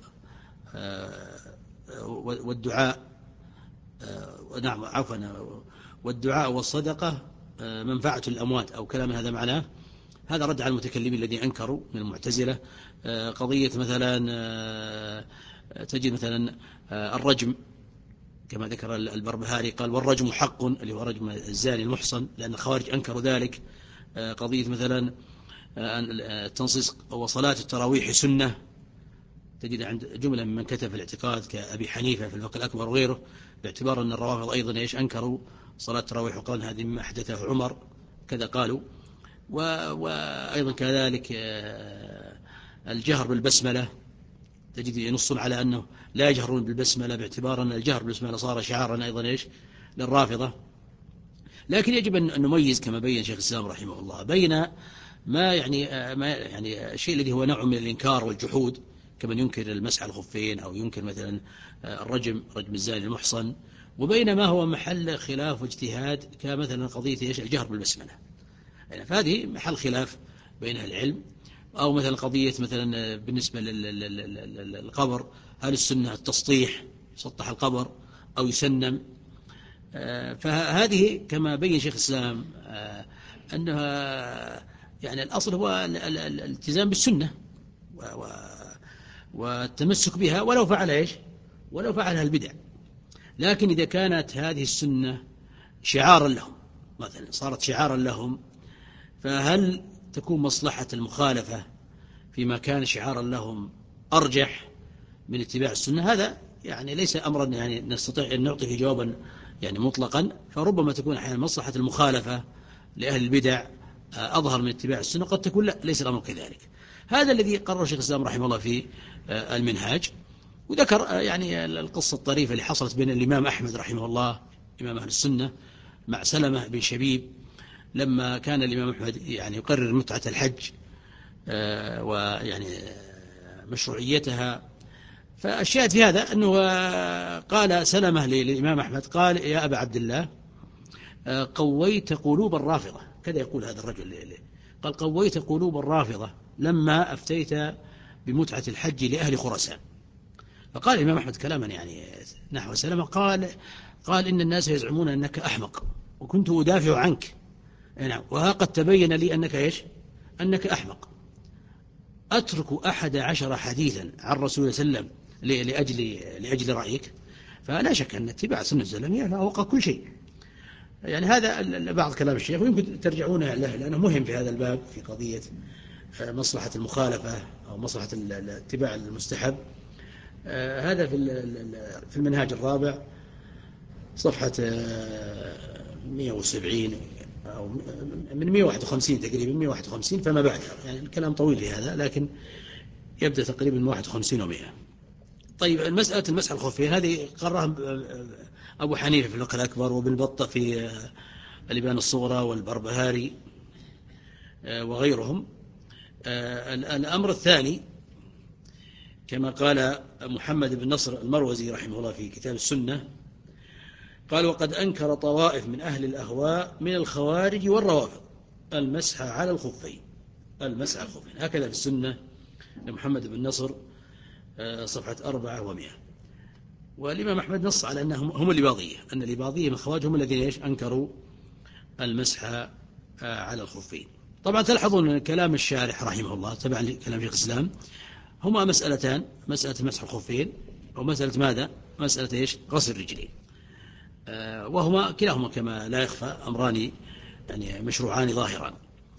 والدعاء، نعم عفوا والدعاء والصدقة منفعة الأموات أو كلام هذا معناه. هذا رد على المتكلمين الذين أنكروا من المعتزلة. قضية مثلا تجد مثلا الرجم كما ذكر البربهاري قال والرجم حق، اللي هو رجم الزاني المحصن، لأن الخوارج أنكروا ذلك. قضية مثلا التنصيص وصلاة التراويح سنة، تجد عند جملة من كتب في الاعتقاد كأبي حنيفة في الفقه الأكبر وغيره، باعتبار أن الروافض أيضا إيش أنكروا صلاة التراويح وقال هذه مما أحدثه عمر كذا قالوا. وأيضا كذلك الجهر بالبسملة، تجد ينصون على أنه لا يجهرون بالبسملة باعتبار أن الجهر بالبسملة صار شعارا أيضا إيش للرافضة. لكن يجب أن نميز كما بين شيخ الإسلام رحمه الله بين ما يعني ما يعني الشيء الذي هو نوع من الإنكار والجحود كمن ينكر المسح على الخفين أو ينكر مثلا الرجم رجم الزاني المحصن، وبين ما هو محل خلاف واجتهاد كمثلا قضية إيش الجهر بالبسملة. يعني فهذه محل خلاف بين أهل العلم. أو مثلا قضية مثلا بالنسبة للقبر، هل السنة التسطيح يسطح القبر أو يسنم؟ فهذه كما بين شيخ الإسلام أنها يعني الأصل هو الالتزام بالسنة والتمسك بها ولو فعل إيش ولو فعلها البدع. لكن إذا كانت هذه السنة شعارا لهم، مثلا صارت شعارا لهم، فهل تكون مصلحة المخالفة فيما كان شعارا لهم أرجح من اتباع السنة؟ هذا يعني ليس أمرا يعني نستطيع أن نعطيه جوابا يعني مطلقا، فربما تكون أحيانا مصلحة المخالفة لأهل البدع أظهر من اتباع السنة، قد تكون لا ليس الأمر كذلك. هذا الذي قرر شيخ الإسلام رحمه الله في المنهاج، وذكر يعني القصة الطريفة اللي حصلت بين الإمام أحمد رحمه الله إمام أهل السنة مع سلمة بن شبيب، لما كان الإمام أحمد يعني يقرر متعة الحج ويعني مشروعيتها. فالشاهد في هذا أنه قال سلمة للإمام أحمد قال يا أبا عبد الله قويت قلوب الرافضة، كذا يقول هذا الرجل لي. قال قويت قلوب الرافضة لما أفتيت بمتعة الحج لأهل خراسان. فقال الإمام أحمد كلاما يعني نحو سلمة، قال قال إن الناس يزعمون أنك أحمق وكنت أدافع عنك، نعم، وها قد تبين لي أنك إيش أنك أحمق. أترك أحد عشر حديثا عن رسول صلى الله عليه وسلم لأجل, لأجل رأيك؟ فلا شك أن اتباع سنة الزلمية فوق كل شيء. يعني هذا بعض كلام الشيخ، ويمكن ترجعون له لأنه مهم في هذا الباب في قضية مصلحة المخالفة أو مصلحة الاتباع المستحب. هذا في المنهاج الرابع صفحة مئة وسبعين أو من مئة وواحد وخمسين تقريبا مئة وواحد وخمسين فما بعدها، يعني الكلام طويل في هذا لكن يبدأ تقريبا من واحد وخمسين ومئة. طيب، المسألة المسح الخفين هذه قررها أبو حنيفة في الفقه الأكبر، وابن بطة في الإبانة الصغرى، والبربهاري وغيرهم. الأمر الثاني كما قال محمد بن نصر المروزي رحمه الله في كتاب السنة، قال: وقد أنكر طوائف من أهل الأهواء من الخوارج والروافض المسح على الخفين، المسح على الخفين. هكذا في السنة لمحمد بن نصر صفحة أربعة ومئة. والإمام أحمد نص على أنهم هم الإباضية، أن الإباضية من الخوارج هم الذين إيش أنكروا المسح على الخفين. طبعا تلاحظون أن كلام الشارح رحمه الله تبع كلام شيخ الإسلام هما مسألتان: مسألة مسح الخفين ومسألة ماذا؟ مسألة إيش؟ غسل الرجلين. آه وهما كلاهما كما لا يخفى أمران يعني مشروعان ظاهران.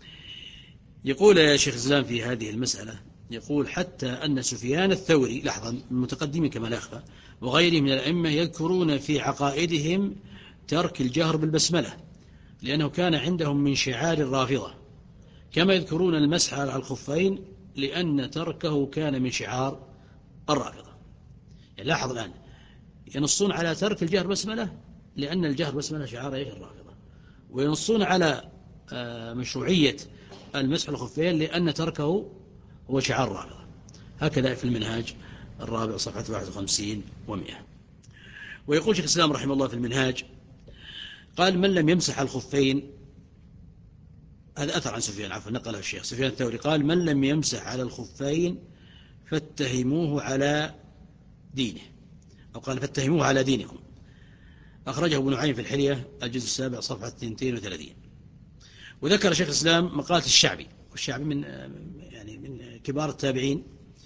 يقول يا شيخ الإسلام في هذه المسألة، يقول: حتى أن سفيان الثوري، لحظا، المتقدمين كما لا يخفى، وغيرهم من الأئمة يذكرون في عقائدهم ترك الجهر بالبسملة لأنه كان عندهم من شعار الرافضة، كما يذكرون المسح على الخفين لأن تركه كان من شعار الرافضة. يعني لاحظ الآن ينصون على ترك الجهر بسملة لأن الجهر بسملة شعار إيه؟ الرافضة. وينصون على مشروعية المسح على الخفين لأن تركه هو شعار الرافضة. هكذا في المنهاج الرابع صفحة واحد وخمسين ومئة. ويقول شيخ الإسلام رحمه الله في المنهاج، قال: من لم يمسح الخفين، هذا أثر عن سفيان، عفوا نقله الشيخ سفيان الثوري، قال: من لم يمسح على الخفين فاتهموه على دينه، أو قال: فاتهموه على دينكم. أخرجه ابن نعيم في الحلية الجزء السابع صفحة اثنين وثلاثين. وذكر شيخ الإسلام مقالة الشعبي، والشعبي من يعني من كبار التابعين،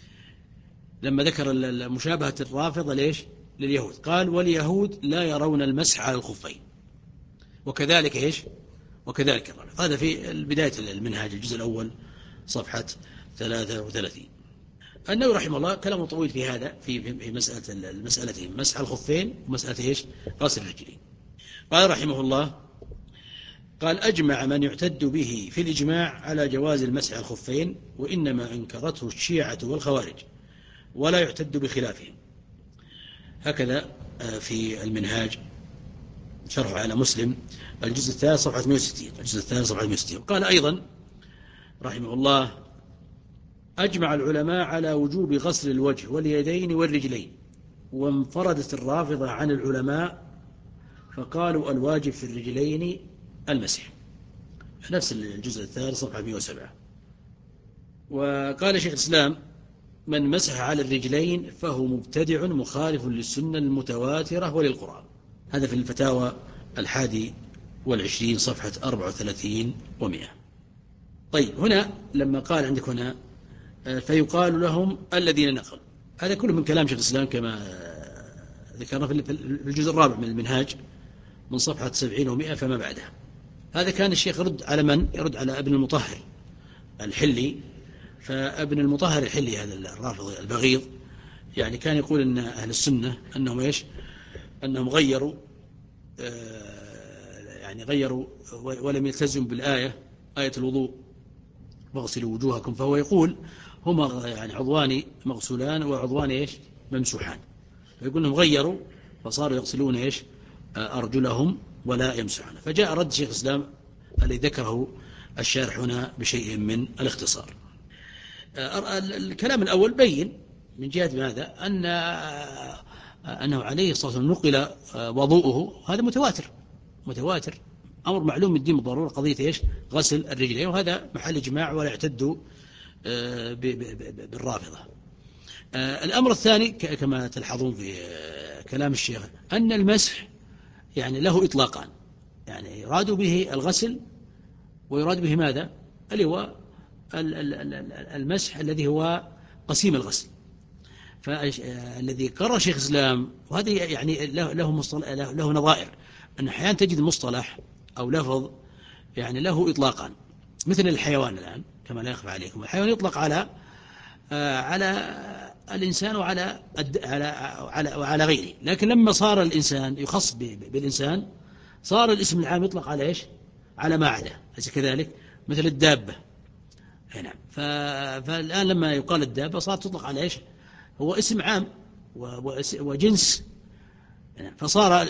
لما ذكر مشابهة الرافضة ليش لليهود، قال: واليهود لا يرون المسح على الخفين وكذلك إيش وكذلك الرافضة. هذا في بداية المنهاج الجزء الأول صفحة ثلاثة وثلاثين. النووي رحمه الله كلامه طويل في هذا، في في مسألة المسألتين: مسح الخفين ومسألة إيش غسل الرجلين. قال رحمه الله، قال: أجمع من يعتد به في الإجماع على جواز المسح على الخفين، وإنما أنكرته الشيعة والخوارج ولا يعتد بخلافهم. هكذا في المنهاج شرح على مسلم الجزء الثالث صفحة مئة وستين، الجزء الثالث صفحة مئة وستين. قال أيضا رحمه الله: أجمع العلماء على وجوب غسل الوجه واليدين والرجلين، وانفردت الرافضة عن العلماء فقالوا الواجب في الرجلين المسح. نفس الجزء الثالث صفحة مئة وسبعة. وقال شيخ الإسلام: من مسح على الرجلين فهو مبتدع مخالف للسنة المتواترة وللقرآن. هذا في الفتاوى الحادي والعشرين صفحة أربعة وثلاثين ومئة. طيب، هنا لما قال عندك هنا فيقال لهم الذين نقلوا، هذا كله من كلام شيخ الإسلام كما ذكرنا في الجزء الرابع من المنهاج من صفحة سبعين ومئة فما بعدها. هذا كان الشيخ يرد على من؟ يرد على ابن المطهر الحلي. فابن المطهر الحلي هذا الرافض البغيض يعني كان يقول أن أهل السنة أنهم إيش أنهم غيروا يعني غيروا ولم يلتزموا بالآية، آية الوضوء: واغسلوا وجوهكم. فهو يقول هما يعني عضوان مغسولان وعضوان إيش ممسوحان، فيقول أنهم غيروا فصاروا يغسلون إيش أرجلهم ولا يمسحون. فجاء رد شيخ الإسلام الذي ذكره الشارح هنا بشيء من الاختصار. الكلام الأول بين من جهة ماذا؟ أن أنه عليه الصلاة والسلام نقل وضوءه، هذا متواتر متواتر أمر معلوم من الدين بالضرورة، قضية إيش غسل الرجلين، وهذا محل إجماع ولا يعتد بالرافضة. الأمر الثاني كما تلحظون في كلام الشيخ أن المسح يعني له إطلاقان، يعني يراد به الغسل ويراد به ماذا؟ اللي هو المسح الذي هو قسيم الغسل. فالذي قرر شيخ الإسلام، وهذا يعني له له, له نظائر، أن أحيانا تجد مصطلح أو لفظ يعني له إطلاقان، مثل الحيوان الآن كما لا يخفى عليكم، الحيوان يطلق على على الإنسان وعلى على على وعلى غيره، لكن لما صار الإنسان يخص بالإنسان صار الاسم العام يطلق على إيش؟ على ما عدا، أليس كذلك؟ مثل الدابة. نعم. فالآن لما يقال الدابة صارت تطلق على إيش؟ هو اسم عام وجنس، فصار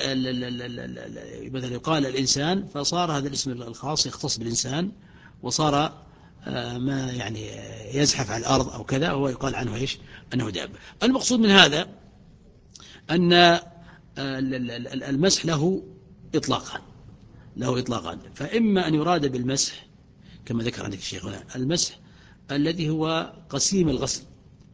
مثلا يقال الإنسان، فصار هذا الاسم الخاص يختص بالإنسان، وصار ما يعني يزحف على الأرض أو كذا، هو يقال عنه إيش؟ أنه دابة. المقصود من هذا أن المسح له إطلاقا له إطلاقا فإما أن يراد بالمسح كما ذكر عندك الشيخ هنا المسح الذي هو قسيم الغسل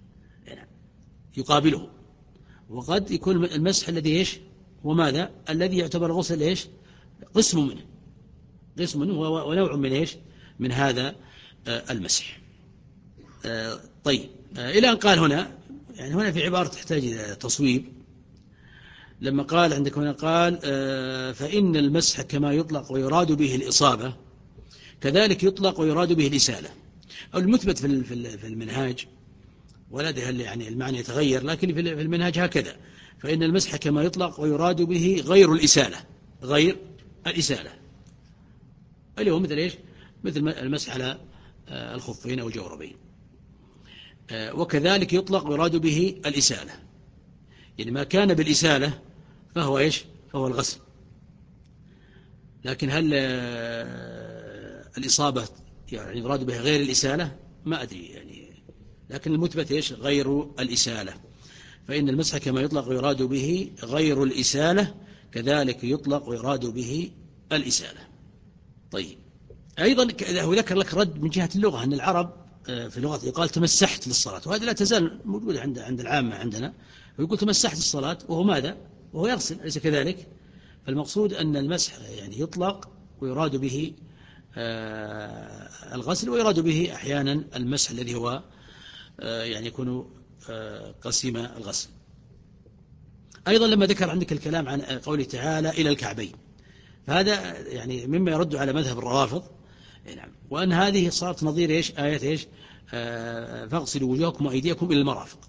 يقابله، وقد يكون المسح الذي إيش هو ماذا الذي يعتبر غسل إيش قسم منه قسم منه ونوع من إيش من هذا المسح. طيب إلى أن قال هنا يعني هنا في عبارة تحتاج إلى تصويب، لما قال عندك هنا قال فإن المسح كما يطلق ويراد به الإصابة كذلك يطلق ويراد به الإسالة. أو المثبت في المنهاج ولا ده يعني المعنى يتغير، لكن في المنهاج هكذا فإن المسح كما يطلق ويراد به غير الإسالة غير الإسالة اللي هو مثل إيش مثل المسح على الخفين أو الجوربين. وكذلك يطلق ويراد به الإسالة، يعني ما كان بالإسالة فهو إيش فهو الغسل، لكن هل الإصابة يعني يراد بها غير الإسالة ما أدري يعني، لكن المثبت إيش غير الإسالة. فإن المسح كما يطلق ويراد به غير الإسالة كذلك يطلق ويراد به الإسالة. طيب أيضا هو ذكر لك رد من جهة اللغة أن العرب في اللغة يقال تمسحت للصلاة، وهذا لا تزال موجودة عند عند العامة عندنا، ويقول تمسحت للصلاة وهو ماذا وهو يغسل أليس كذلك؟ فالمقصود أن المسح يعني يطلق ويراد به الغسل ويراد به أحيانا المسح الذي هو يعني يكون قسيم الغسل. أيضا لما ذكر عندك الكلام عن قوله تعالى إلى الكعبين، فهذا يعني مما يرد على مذهب الروافض نعم، وأن هذه صارت نظير إيش آية إيش فاغسلوا وجوهكم وأيديكم إلى المرافق.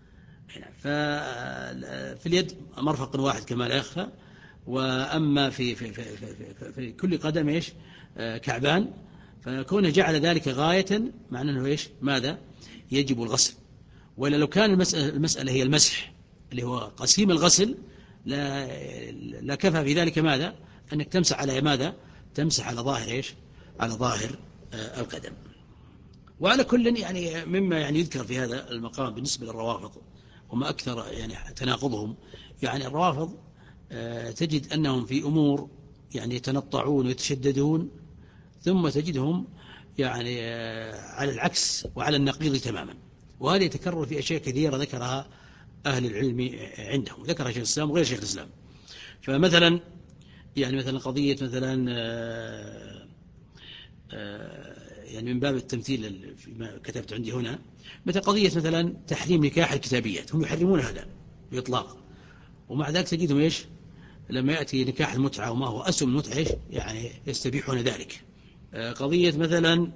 ففي اليد مرفق واحد كما لا يخفى، وأما في, في, في, في, في كل قدم إيش كعبان، فكونه جعل ذلك غاية معنى أنه إيش ماذا يجب الغسل. وإلا لو كان المسألة, المسألة هي المسح اللي هو قسيم الغسل لا, لا كفى في ذلك ماذا أنك تمسح على ماذا تمسح على ظاهر إيش على ظاهر آه القدم. وعلى كل يعني مما يعني يذكر في هذا المقام بالنسبة للروافض وما أكثر يعني تناقضهم، يعني الروافض آه تجد أنهم في أمور يعني يتنطعون ويتشددون، ثم تجدهم يعني آه على العكس وعلى النقيض تماما. وهذا يتكرر في أشياء كثيرة ذكرها أهل العلم عندهم، ذكرها شيخ الإسلام وغير شيخ الإسلام. فمثلا يعني مثلا قضية مثلا آآ آآ يعني من باب التمثيل فيما كتبت عندي هنا، مثل قضية مثلا تحريم نكاح الكتابيات، هم يحرمون هذا بإطلاق، ومع ذلك تجدهم إيش لما يأتي نكاح المتعة وما هو أسوأ من المتعة إيش يعني يستبيحون ذلك. قضية مثلا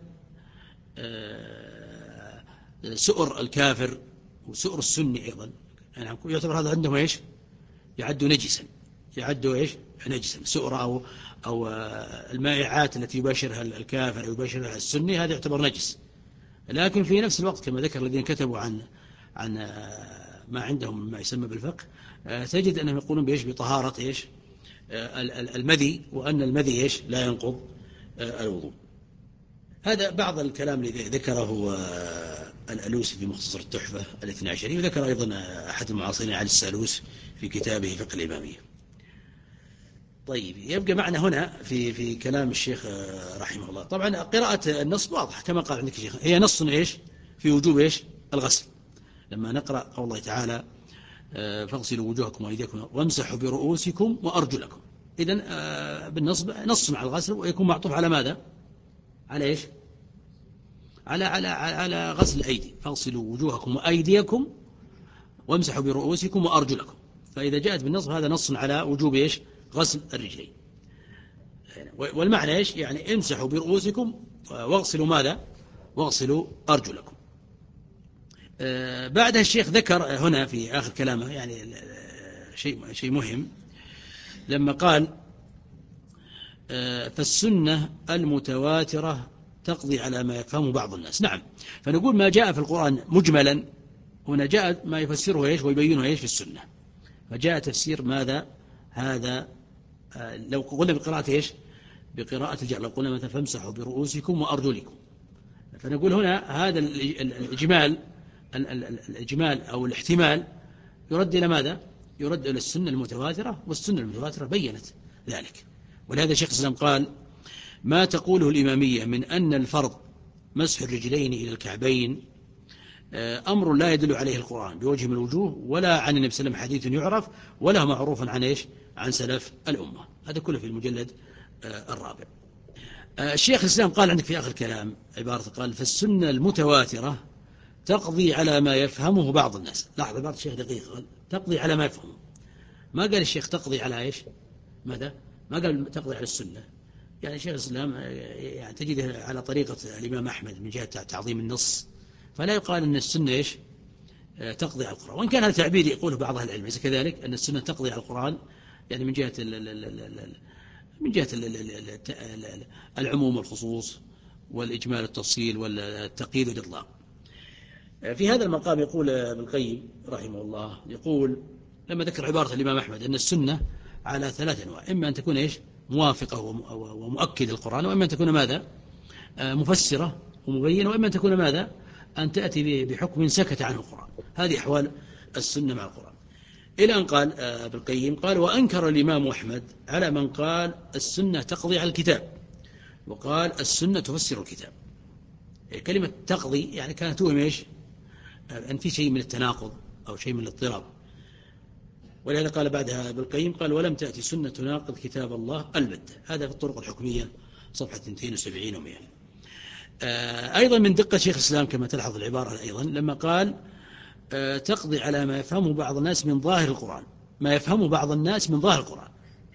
سؤر الكافر وسؤر السني أيضا يعني يعتبر هذا عندهم إيش يعد نجسا يعد إيش نجسا سؤر أو أو المائعات التي يباشرها الكافر يباشرها السني هذا يعتبر نجس. لكن في نفس الوقت كما ذكر الذين كتبوا عن عن ما عندهم ما يسمى بالفقه تجد أنهم يقولون بإيش بطهارة إيش المذي، وأن المذي إيش لا ينقض الوضوء. هذا بعض الكلام الذي ذكره الألوسي في مختصر التحفة الاثنى عشري، وذكر أيضا أحد المعاصرين علي السالوس في كتابه فقه الإمامية. طيب يبقى معنا هنا في في كلام الشيخ رحمه الله. طبعا قراءة النص واضح كما قال عندك الشيخ، هي نص إيش في وجوب إيش الغسل. لما نقرأ قول الله تعالى فاغسلوا وجوهكم وأيديكم وامسحوا برؤوسكم وأرجلكم، إذن بالنصب نص مع الغسل ويكون معطوف على ماذا؟ على إيش؟ على على على غسل الأيدي، فاغسلوا وجوهكم وأيديكم وامسحوا برؤوسكم وأرجلكم. فإذا جاءت بالنصب هذا نص على وجوب إيش غسل الرجلين. والمعنى إيش يعني امسحوا برؤوسكم واغسلوا ماذا واغسلوا أرجلكم. آه بعدها الشيخ ذكر هنا في آخر كلامه يعني شيء شيء مهم لما قال آه فالسنة المتواترة تقضي على ما يفهمه بعض الناس. نعم، فنقول ما جاء في القرآن مجملا هنا جاء ما يفسره إيش ويبينه إيش في السنة. فجاء تفسير ماذا هذا آه لو قلنا بقراءة إيش بقراءة الجر، لو قلنا مثلا فامسحوا برؤوسكم وأرجلكم، فنقول هنا هذا الإجمال الإجمال أو الاحتمال يرد إلى ماذا؟ يرد إلى السنة المتواترة، والسنة المتواترة بينت ذلك. ولهذا شيخ الإسلام قال: ما تقوله الإمامية من أن الفرض مسح الرجلين إلى الكعبين أمر لا يدل عليه القرآن بوجه من الوجوه، ولا عن النبي صلى الله عليه وسلم حديث يعرف، ولا معروف عن إيش؟ عن سلف الأمة. هذا كله في المجلد الرابع. الشيخ الإسلام قال عندك في آخر الكلام عبارة قال: فالسنة المتواترة تقضي على ما يفهمه بعض الناس. لاحظ عبارة الشيخ دقيق، قال تقضي على ما يفهمه، ما قال الشيخ تقضي على إيش؟ ماذا؟ ما قال تقضي على السنة. يعني شيخ الإسلام يعني تجده على طريقة الإمام أحمد من جهة تعظيم النص، فلا يقال أن السنة إيش؟ تقضي على القرآن، وإن كان هذا تعبير يقوله بعض أهل العلم كذلك، أن السنة تقضي على القرآن يعني من جهة من جهة العموم والخصوص والإجمال التفصيل والتقييد والإطلاق. في هذا المقام يقول ابن القيم رحمه الله، يقول لما ذكر عبارة الإمام أحمد أن السنة على ثلاث أنواع: إما أن تكون إيش؟ موافقة ومؤكد القرآن، وإما أن تكون ماذا؟ مفسرة ومبينة، وإما أن تكون ماذا؟ أن تأتي بحكم سكت عنه القرآن. هذه أحوال السنة مع القرآن. إلى أن قال ابن القيم قال: وأنكر الإمام أحمد على من قال السنة تقضي على الكتاب، وقال السنة تفسر الكتاب. كلمة تقضي يعني كانت توهم إيش؟ أن في شيء من التناقض أو شيء من الاضطراب. ولهذا قال بعدها ابن القيم قال: ولم تأتي سنة تناقض كتاب الله البتة. هذا في الطرق الحكمية صفحة اثنين وسبعين ومئة. أيضا من دقة شيخ الإسلام كما تلحظ العبارة أيضا لما قال تقضي على ما يفهمه بعض الناس من ظاهر القرآن، ما يفهمه بعض الناس من ظاهر القرآن.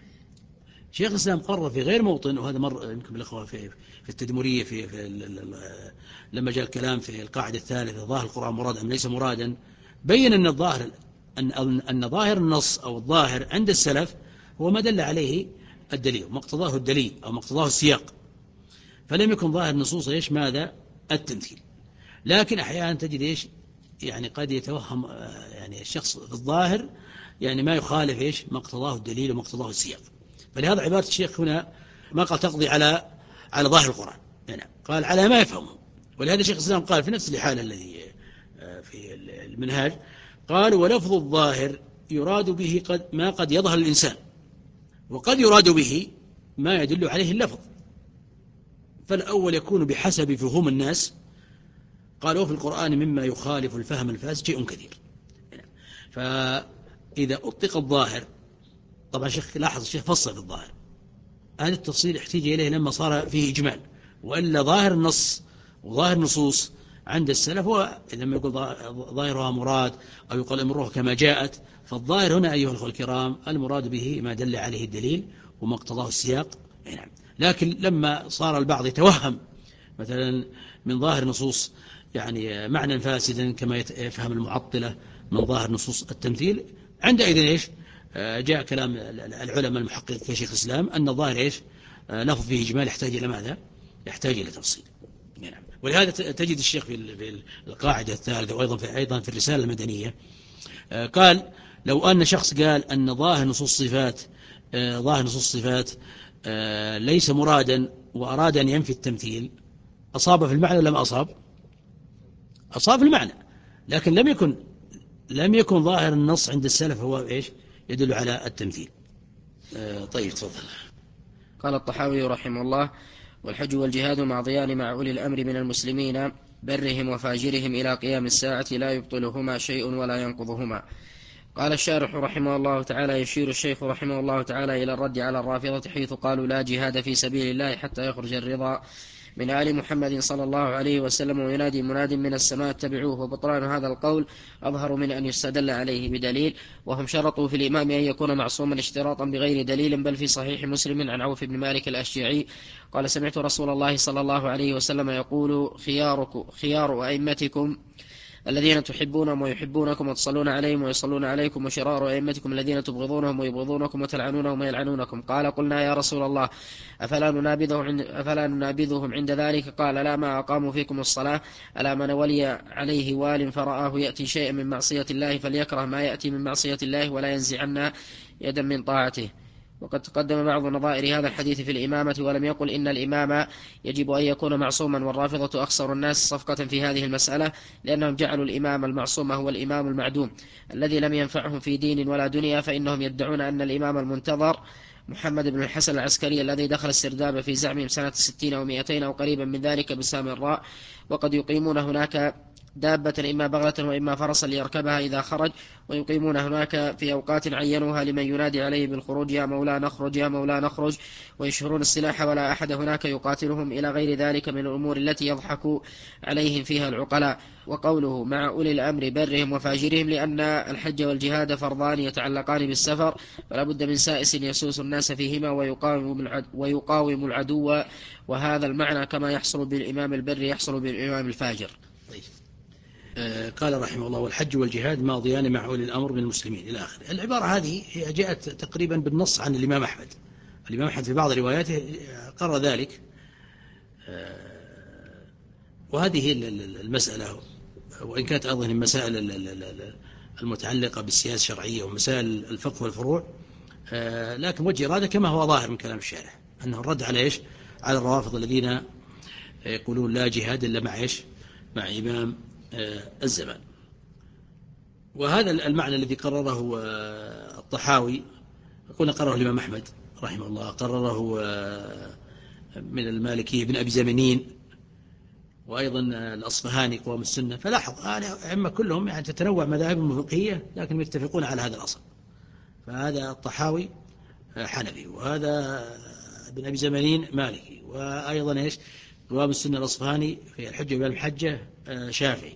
شيخ الإسلام قرر في غير موطن، وهذا مر يمكن بالأخوة في في التدمرية في, في لما جاء الكلام في القاعدة الثالثة ظاهر القرآن مراد أم ليس مرادا، بين أن الظاهر أن أن ظاهر النص أو الظاهر عند السلف هو ما دل عليه الدليل وما اقتضاه الدليل أو ما اقتضاه السياق، فلم يكن ظاهر النصوص إيش؟ ماذا؟ التمثيل. لكن أحيانا تجد إيش؟ يعني قد يتوهم يعني الشخص في الظاهر يعني ما يخالف إيش؟ ما اقتضاه الدليل وما اقتضاه السياق. فلهذا عبارة الشيخ هنا ما قال تقضي على على ظاهر القرآن، يعني قال على ما يفهمه. ولهذا الشيخ الإسلام قال في نفس الحالة الذي في المنهاج قال: ولفظ الظاهر يراد به قد ما قد يظهر الإنسان، وقد يراد به ما يدل عليه اللفظ. فالأول يكون بحسب فهوم الناس، قالوا في القرآن مما يخالف الفهم الفاسد شيء كثير. فإذا أطلق الظاهر، طبعا الشيخ لاحظ الشيخ فصل في الظاهر، هذا التفصيل احتاج إليه لما صار فيه إجمال، وإلا ظاهر النص وظاهر النصوص عند السلف هو لما يقول ظاهرها مراد أو يقول أمره كما جاءت، فالظاهر هنا أيها الأخوة الكرام المراد به ما دل عليه الدليل وما اقتضاه السياق. نعم. لكن لما صار البعض يتوهم مثلا من ظاهر نصوص يعني معنى فاسدا كما يفهم المعطلة من ظاهر نصوص التمثيل، عندئذ إيش؟ جاء كلام العلماء المحقق كشيخ الإسلام أن الظاهر إيش؟ لفظ فيه إجمال يحتاج إلى ماذا؟ يحتاج إلى تفصيل. نعم. ولهذا تجد الشيخ في القاعدة الثالثة وأيضا في أيضا في الرسالة المدنية قال: لو أن شخص قال أن ظاهر نصوص الصفات ظاهر نصوص الصفات ليس مرادا وأراد أن ينفي التمثيل، أصاب في المعنى ولا ما أصاب؟ أصاب في المعنى، لكن لم يكن لم يكن ظاهر النص عند السلف هو إيش؟ يدل على التمثيل. طيب تفضل. قال الطحاوي رحمه الله: والحج والجهاد ماضيان مع أولي الأمر من المسلمين برهم وفاجرهم إلى قيام الساعة لا يبطلهما شيء ولا ينقضهما. قال الشارح رحمه الله تعالى: يشير الشيخ رحمه الله تعالى إلى الرد على الرافضة حيث قالوا لا جهاد في سبيل الله حتى يخرج الرضا من آل محمد صلى الله عليه وسلم وينادي مناد من السماء اتبعوه. وبطلان هذا القول أظهر من أن يستدل عليه بدليل، وهم شرطوا في الإمام أن يكون معصوما اشتراطا بغير دليل، بل في صحيح مسلم عن عوف بن مالك الأشجعي قال: سمعت رسول الله صلى الله عليه وسلم يقول: خياركم خيار أئمتكم الذين تحبونهم ويحبونكم وتصلون عليهم ويصلون عليكم، وشرار أئمتكم الذين تبغضونهم ويبغضونكم وتلعنونهم ويلعنونكم. قال: قلنا يا رسول الله أفلا ننابذهم عند, أفلا ننابذهم عند ذلك؟ قال: لا، ما أقاموا فيكم الصلاة. ألا من ولي عليه وال فرآه يأتي شيئا من معصية الله فليكره ما يأتي من معصية الله ولا ينزعن يدا من طاعته. وقد تقدم بعض نظائر هذا الحديث في الإمامة، ولم يقل إن الإمام يجب أن يكون معصوما، والرافضة أخسر الناس صفقة في هذه المسألة، لأنهم جعلوا الإمام المعصوم هو الإمام المعدوم الذي لم ينفعهم في دين ولا دنيا، فإنهم يدعون أن الإمام المنتظر محمد بن الحسن العسكري الذي دخل السرداب في زعمهم سنة ستين أو مئتين أو قريبا من ذلك بسامراء، وقد يقيمون هناك دابة إما بغلة وإما فرسا ليركبها إذا خرج، ويقيمون هناك في أوقات عينوها لمن ينادي عليه بالخروج: يا مولا نخرج يا مولا نخرج، ويشهرون السلاح ولا أحد هناك يقاتلهم، إلى غير ذلك من الأمور التي يضحك عليهم فيها العقلاء. وقوله مع أولي الأمر برهم وفاجرهم، لأن الحج والجهاد فرضان يتعلقان بالسفر، فلا بد من سائس يسوس الناس فيهما ويقاوم العدو، وهذا المعنى كما يحصل بالإمام البر يحصل بالإمام الفاجر. طيب. آه قال رحمه الله: والحج والجهاد ماضيان مع أولي الأمر من المسلمين، إلى آخره. العبارة هذه جاءت تقريبا بالنص عن الإمام أحمد. الإمام أحمد في بعض رواياته قرر ذلك، آه وهذه المسألة، وإن كانت أيضا المسائل المتعلقة بالسياسة الشرعية ومسائل الفقه والفروع، آه لكن وجه إرادة كما هو ظاهر من كلام الشارح أنه الرد على إيش؟ على الروافض الذين يقولون لا جهاد إلا مع إيش؟ مع إمام آه الزمان. وهذا المعنى الذي قرره آه الطحاوي، قلنا قرره الإمام أحمد رحمه الله، قرره آه من المالكي بن أبي زمنين، وأيضا الأصفهاني قوام السنة. فلاحظ أئمة كلهم يعني تتنوع مذاهبهم الفقهية لكن يتفقون على هذا الأصل. فهذا الطحاوي حنفي، وهذا ابن أبي زمنين مالكي، وأيضا إيش قوام السنة الأصفهاني في الحجة والمحجة شافعي.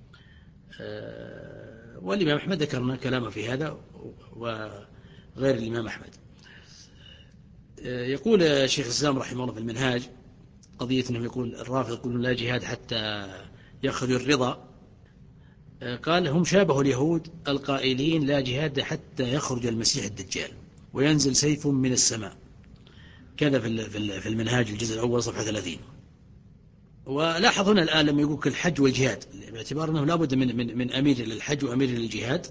والإمام أحمد ذكرنا كلامه في هذا وغير الإمام أحمد. يقول شيخ الإسلام رحمه الله في المنهاج قضية أنه يقول الرافض يقولون لا جهاد حتى يأخذ الرضا، قال هم شابه اليهود القائلين لا جهاد حتى يخرج المسيح الدجال وينزل سيف من السماء. كذا في المنهاج الجزء الأول صفحة ثلاثين. ولاحظ هنا الآن لما يقول الحج والجهاد، باعتبار أنه لابد من, من, من أمير للحج وأمير للجهاد،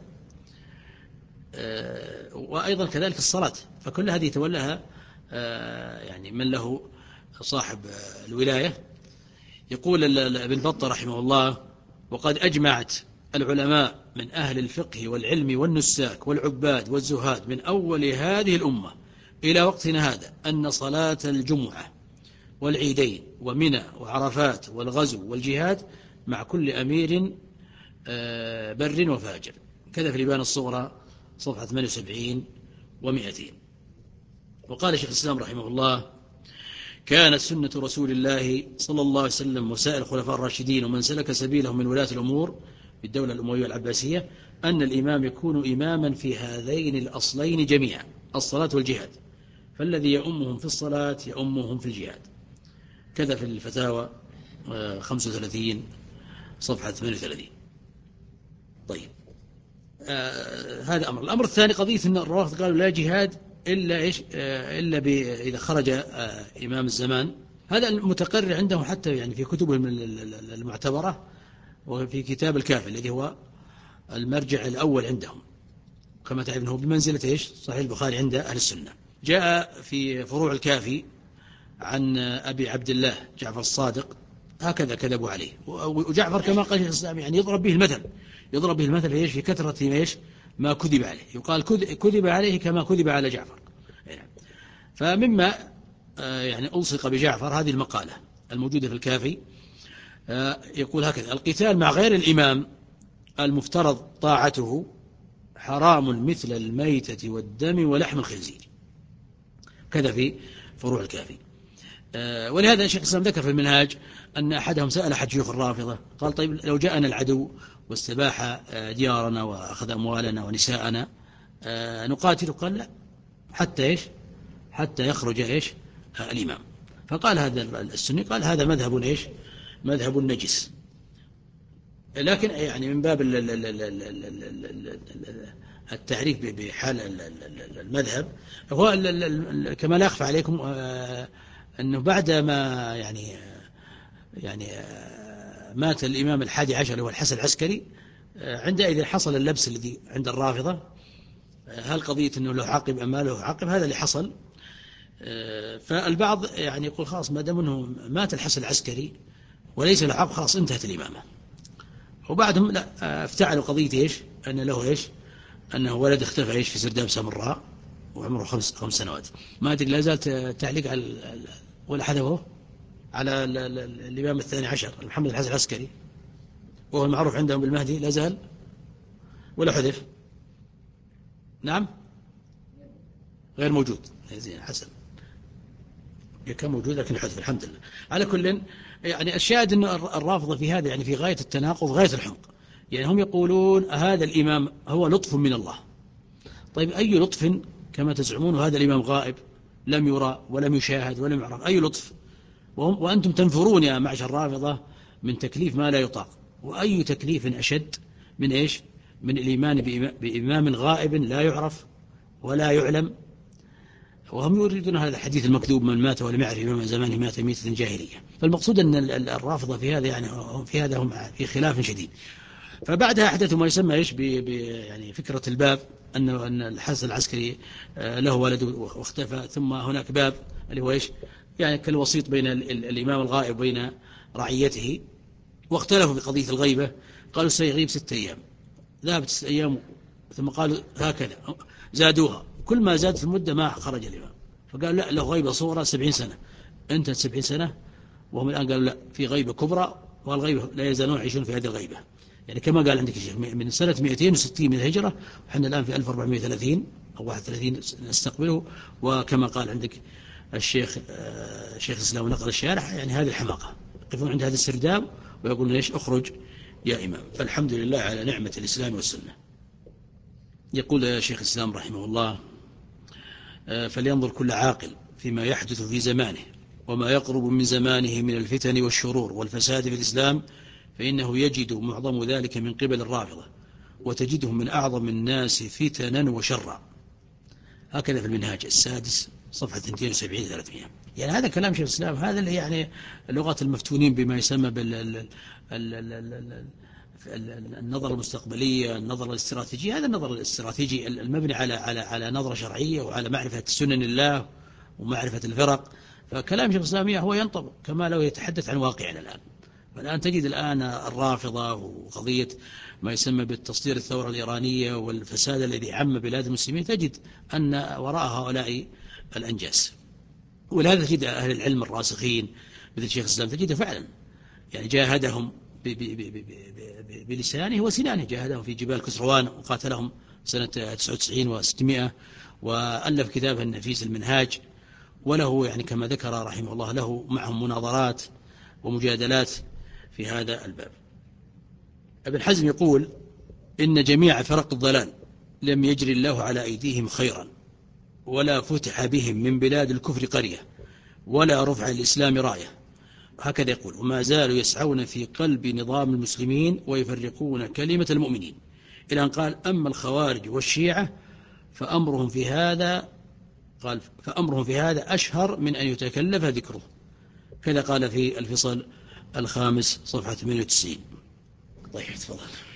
وأيضا كذلك الصلاة، فكل هذه يتولاها يعني من له صاحب الولاية. يقول ابن بطة رحمه الله: وقد أجمعت العلماء من أهل الفقه والعلم والنساك والعباد والزهاد من أول هذه الأمة إلى وقتنا هذا أن صلاة الجمعة والعيدين ومنى وعرفات والغزو والجهاد مع كل أمير بر وفاجر. كذا في الإبانة الصغرى صفحة ثمانية وسبعين ومئتين. وقال شيخ الإسلام رحمه الله: كانت سنة رسول الله صلى الله عليه وسلم وسائر الخلفاء الراشدين ومن سلك سبيلهم من ولاة الأمور بالدولة الأموية العباسية أن الإمام يكون إماما في هذين الأصلين جميعا، الصلاة والجهاد، فالذي يؤمهم في الصلاة يؤمهم في الجهاد. كذا في الفتاوى خمسة وثلاثين صفحة ثمانية وثلاثين. طيب، آه هذا أمر. الأمر الثاني قضية أن الروافض قالوا لا جهاد إلا إيش آه إلا إذا خرج آه إمام الزمان. هذا المتقرر عندهم حتى يعني في كتبهم المعتبرة، وفي كتاب الكافي الذي هو المرجع الأول عندهم كما تعرفون، هو بمنزلة إيش صحيح البخاري عند أهل السنة. جاء في فروع الكافي عن أبي عبد الله جعفر الصادق هكذا كذبوا عليه. وجعفر كما قال الإسلام يعني يضرب به المثل، يضرب به المثل إيش في كثرة إيش ما كذب عليه، يقال كذب عليه كما كذب على جعفر. فمما يعني ألصق بجعفر هذه المقالة الموجودة في الكافي، يقول هكذا: القتال مع غير الإمام المفترض طاعته حرام مثل الميتة والدم ولحم الخنزير. كذا في فروع الكافي. ولهذا الشيخ الإسلام ذكر في المنهاج أن أحدهم سأل أحد شيوخ الرافضة قال: طيب لو جاءنا العدو واستباح ديارنا وأخذ أموالنا ونساءنا نقاتل؟ قال: لا، حتى إيش حتى يخرج إيش الإمام. فقال هذا السني قال هذا مذهب إيش مذهب النجس. لكن يعني من باب التعريف بحال المذهب، هو كما لا يخفى عليكم أنه بعد ما يعني يعني مات الإمام الحادي عشر هو الحسن العسكري، عندئذ حصل اللبس الذي عند الرافضة هل قضية أنه له عقب أم ما له عقب هذا اللي حصل. فالبعض يعني يقول خلاص ما دام أنه مات الحسن العسكري وليس له عقب خلاص انتهت الإمامة. وبعدهم لا افتعلوا قضية إيش أن له إيش أنه ولد اختفى إيش في سرداب سامراء وعمره خمس خمس سنوات. ما أدري لا زالت تعليق على ولا حذفه على الإمام الثاني عشر محمد الحسن العسكري وهو المعروف عندهم بالمهدي لا زال ولا حذف. نعم غير موجود زين حسن كان موجود لكن حذف الحمد لله. على كل يعني الشاهد أن الرافضة في هذا يعني في غاية التناقض غاية الحمق. يعني هم يقولون هذا الإمام هو لطف من الله. طيب أي لطف كما تزعمون هذا الإمام غائب لم يرى ولم يشاهد ولم يعرف أي لطف وأنتم تنفرون يا معشر الرافضة من تكليف ما لا يطاق. وأي تكليف أشد من إيش من الإيمان بإمام غائب لا يعرف ولا يعلم. وهم يريدون هذا الحديث المكذوب من مات ولم يعرف إمام زمانه مات ميتة جاهلية. فالمقصود أن الرافضة في هذا يعني في هذا هم في خلاف شديد. فبعدها أحدثوا ما يسمى إيش ب يعني فكرة الباب أن أن الحسن العسكري له ولد واختفى. ثم هناك باب اللي هو إيش يعني كالوسيط بين الإمام الغائب وبين رعيته. واختلفوا في قضية الغيبة قالوا سيغيب ستة أيام ذهبت ستة أيام ثم قالوا هكذا زادوها كل ما زادت المدة ما خرج الإمام. فقال لا له غيبة صغرى سبعين سنة انتهت سبعين سنة. وهم الآن قالوا لا في غيبة كبرى والغيبة لا يزالون يعيشون في هذه الغيبة. يعني كما قال عندك الشيخ من سنة مئتين وستين من الهجرة وحنا الآن في ألف وأربعمائة وثلاثين أو واحد وثلاثين نستقبله. وكما قال عندك الشيخ شيخ الإسلام نقل الشارح يعني هذه الحماقة يقفون عند هذا السرداب ويقولون ليش أخرج يا إمام. فالحمد لله على نعمة الإسلام والسنة. يقول شيخ الإسلام رحمه الله فلينظر كل عاقل فيما يحدث في زمانه وما يقرب من زمانه من الفتن والشرور والفساد في الإسلام فإنه يجد معظم ذلك من قبل الرافضة وتجدهم من أعظم الناس فتنا وشرا. هكذا في المنهاج السادس صفحة اثنين وسبعين ثلاثمائة. يعني هذا كلام شيخ الإسلام هذا اللي يعني لغة المفتونين بما يسمى بال النظرة المستقبلية النظرة الاستراتيجية. هذا النظر الاستراتيجي المبني على على على نظرة شرعية وعلى معرفة سنن الله ومعرفة الفرق. فكلام شيخ الإسلام هو ينطبق كما لو يتحدث عن واقعنا الآن. فالآن تجد الآن الرافضة وقضية ما يسمى بالتصدير الثورة الإيرانية والفساد الذي عم بلاد المسلمين تجد أن وراء هؤلاء الأنجاس. ولهذا تجد أهل العلم الراسخين مثل شيخ الإسلام تجده فعلا يعني جاهدهم بلسانه وسنانه. جاهدهم في جبال كسروان وقاتلهم سنة تسعة وتسعين وستمائة وألف كتابه النفيس المنهاج. وله يعني كما ذكر رحمه الله له معهم مناظرات ومجادلات في هذا الباب. ابن حزم يقول إن جميع فرق الضلال لم يجري الله على أيديهم خيرا ولا فتح بهم من بلاد الكفر قرية ولا رفع الإسلام راية. هكذا يقول وما زالوا يسعون في قلب نظام المسلمين ويفرقون كلمة المؤمنين إلى أن قال أما الخوارج والشيعة فأمرهم في هذا قال فأمرهم في هذا أشهر من أن يتكلف ذكره. كذا قال في الفصل الخامس صفحة ثمانية وتسعين. طيب تفضل.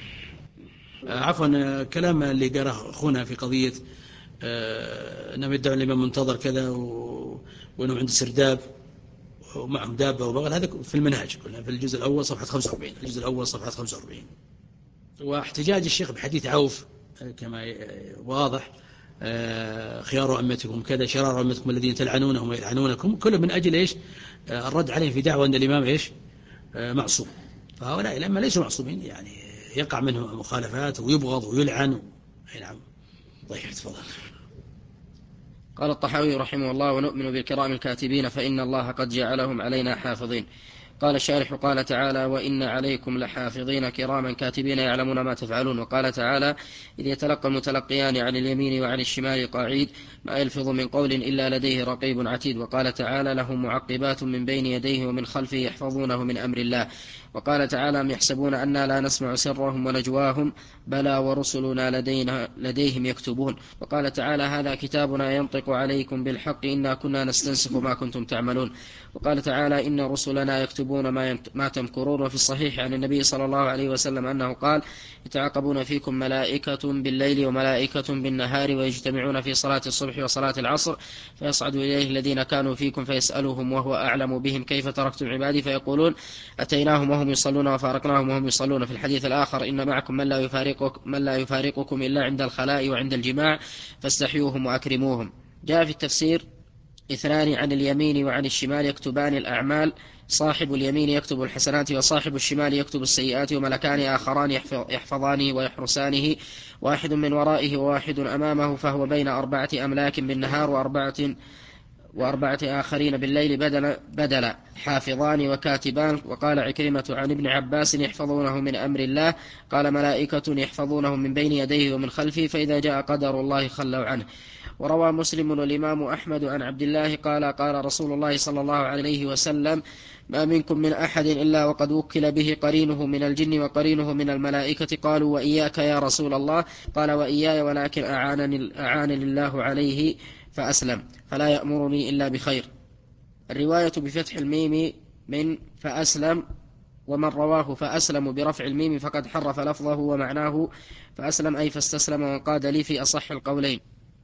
عفوا كلام اللي قرأ أخونا في قضية أنهم يدعون الإمام منتظر كذا وأنهم عند سرداب ومعهم دابة وبغل هذا في المنهج في الجزء الأول صفحة خمسة وأربعين. الجزء الأول صفحة خمسة وأربعين. واحتجاج الشيخ بحديث عوف كما واضح خيار أمتكم كذا شرار أمتكم الذين تلعنونهم ويلعنونكم كله من أجل إيش الرد عليهم في دعوة أن الإمام إيش معصوم. فهؤلاء لما ليسوا معصومين يعني يقع منهم مخالفات ويبغض ويلعن. نعم. طيب تفضل. قال الطحاوي رحمه الله ونؤمن بالكرام الكاتبين فإن الله قد جعلهم علينا حافظين. قال الشارح قال تعالى وإن عليكم لحافظين كراما كاتبين يعلمون ما تفعلون. وقال تعالى إذ يتلقى المتلقيان عن اليمين وعن الشمال قعيد ما يلفظ من قول إلا لديه رقيب عتيد. وقال تعالى له معقبات من بين يديه ومن خلفه يحفظونه من أمر الله. وقال تعالى أم يحسبون أنا لا نسمع سرهم ونجواهم بلى ورسلنا لدينا لديهم يكتبون. وقال تعالى هذا كتابنا ينطق عليكم بالحق إنا كنا نستنسخ ما كنتم تعملون. وقال تعالى إن رسلنا يكتبون ما, ما تمكرون. وفي الصحيح عن النبي صلى الله عليه وسلم أنه قال يتعاقبون فيكم ملائكة بالليل وملائكة بالنهار ويجتمعون في صلاة الصبح وصلاة العصر فيصعد إليه الذين كانوا فيكم فيسألهم وهو أعلم بهم كيف تركتم عبادي فيقولون أتيناهم وهم يصلون وفارقناهم وهم يصلون. في الحديث الآخر إن معكم من لا يفارقك من لا يفارقكم إلا عند الخلاء وعند الجماع فاستحيوهم وأكرموهم. جاء في التفسير اثنان عن اليمين وعن الشمال يكتبان الأعمال صاحب اليمين يكتب الحسنات وصاحب الشمال يكتب السيئات وملكان آخران يحفظانه ويحرسانه واحد من ورائه وواحد أمامه فهو بين أربعة أملاك بالنهار وأربعة وأربعة آخرين بالليل بدلا, بدلا حافظان وكاتبان. وقال عكرمة عن ابن عباس يحفظونه من أمر الله قال ملائكة يحفظونه من بين يديه ومن خلفه فإذا جاء قدر الله خلوا عنه. وروى مسلم والإمام أحمد عن عبد الله قال قال رسول الله صلى الله عليه وسلم ما منكم من أحد إلا وقد وكل به قرينه من الجن وقرينه من الملائكة قالوا وإياك يا رسول الله قال وإياي ولكن أعانني, أعانني الله عليه فأسلم فلا يأمرني إلا بخير. الرواية بفتح الميم من فأسلم ومن رواه فأسلم برفع الميم فقد حرف لفظه ومعناه فأسلم أي فاستسلم وانقاد لي في أصح القولين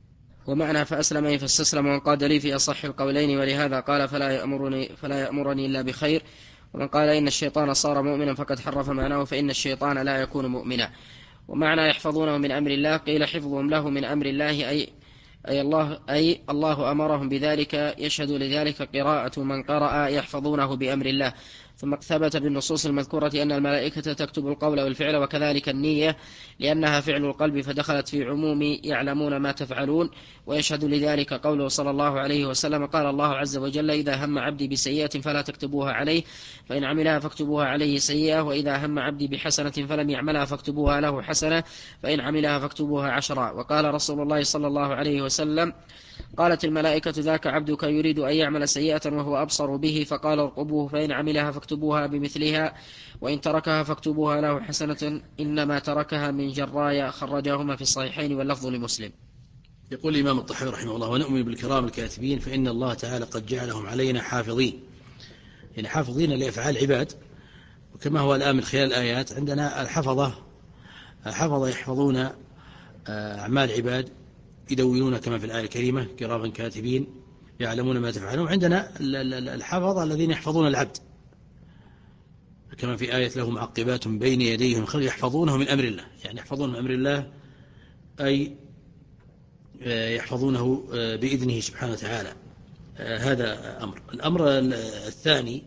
ومعنى فأسلم أي فاستسلم وانقاد لي في أصح القولين. ولهذا قال فلا يأمرني, فلا يأمرني إلا بخير. ومن قال إن الشيطان صار مؤمنا فقد حرف معناه فإن الشيطان لا يكون مؤمنا. ومعنى يحفظونه من أمر الله قيل حفظهم له من أمر الله أي أي الله, أي الله أمرهم بذلك يشهد لذلك قراءة من قرأ يحفظونه بأمر الله. ثم ثبت بالنصوص المذكورة أن الملائكة تكتب القول والفعل وكذلك النية لأنها فعل القلب فدخلت في عموم يعلمون ما تفعلون. ويشهد لذلك قوله صلى الله عليه وسلم قال الله عز وجل إذا هم عبدي بسيئة فلا تكتبوها عليه فإن عملها فاكتبوها عليه سيئة وإذا هم عبدي بحسنة فلم يعملها فاكتبوها له حسنة فإن عملها فاكتبوها عشرا. وقال رسول الله صلى الله عليه وسلم قالت الملائكة ذاك عبدك يريد أن يعمل سيئة وهو أبصر به فقال ارقبوه فإن عملها فاكتبوها بمثلها وإن تركها فاكتبوها له حسنة إنما تركها من جرايا خرجهما في الصحيحين واللفظ لمسلم. يقول الإمام الطحاوي رحمه الله ونؤمن بالكرام الكاتبين فإن الله تعالى قد جعلهم علينا حافظين يعني حافظين لأفعال عباد. وكما هو الآن من خلال الآيات عندنا الحفظة الحفظة يحفظون أعمال عباد يدونون كما في الآية الكريمة كراما كاتبين يعلمون ما تفعلون. عندنا الحفظة الذين يحفظون العبد كما في آية له معقبات بين يديهم خلق يحفظونه من أمر الله يعني يحفظون من أمر الله أي يحفظونه بإذنه سبحانه وتعالى. هذا أمر. الأمر الثاني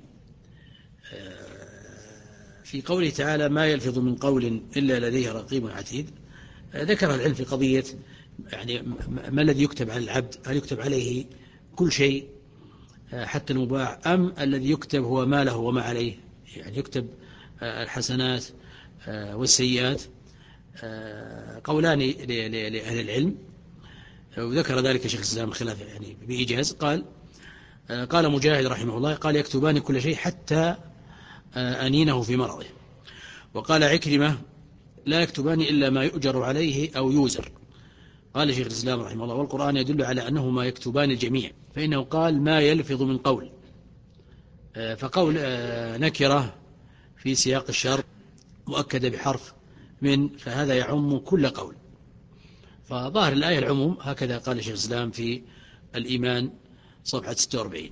في قوله تعالى ما يلفظ من قول إلا لديه رقيب عتيد. ذكر العلم في قضية يعني ما الذي يكتب على العبد هل يكتب عليه كل شيء حتى المباح أم الذي يكتب هو ما له وما عليه يعني يكتب الحسنات والسيئات. قولان لأهل العلم وذكر ذلك شيخ الإسلام الخلاف يعني بإيجاز. قال قال مجاهد رحمه الله قال يكتبان كل شيء حتى أنينه في مرضه. وقال عكرمة لا يكتبان إلا ما يؤجر عليه أو يوزر. قال شيخ الإسلام رحمه الله والقرآن يدل على أنهما يكتبان الجميع فإنه قال ما يلفظ من قول فقول نكرة في سياق الشر مؤكد بحرف من فهذا يعم كل قول. فظاهر الآية العموم هكذا قال شيخ الإسلام في الإيمان صفحة ستة وأربعين.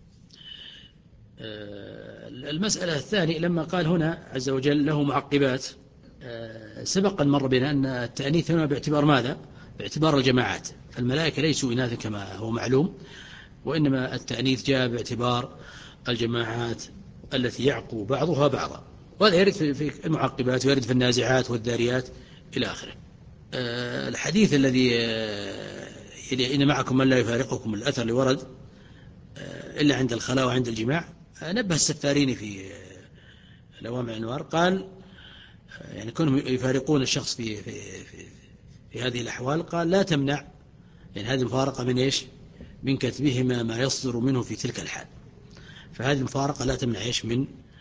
المسألة الثانية لما قال هنا عز وجل له معقبات سبق مر بنا أن التأنيث هنا باعتبار ماذا؟ باعتبار الجماعات فالملائكة ليسوا إناثا كما هو معلوم وإنما التأنيث جاء باعتبار الجماعات التي يعقو بعضها بعضا. وهذا يرد في المعقبات ويرد في النازعات والذاريات إلى آخره. الحديث الذي إن معكم من لا يفارقكم الأثر اللي ورد إلا عند الخلاء وعند الجماع نبه السفارين في لوامع الأنوار قال يعني كونهم يفارقون الشخص في, في, في, في هذه الأحوال قال لا تمنع يعني هذه المفارقة من إيش من كتبهما ما يصدر منه في تلك الحال. فهذه المفارقة لا تمنع إيش من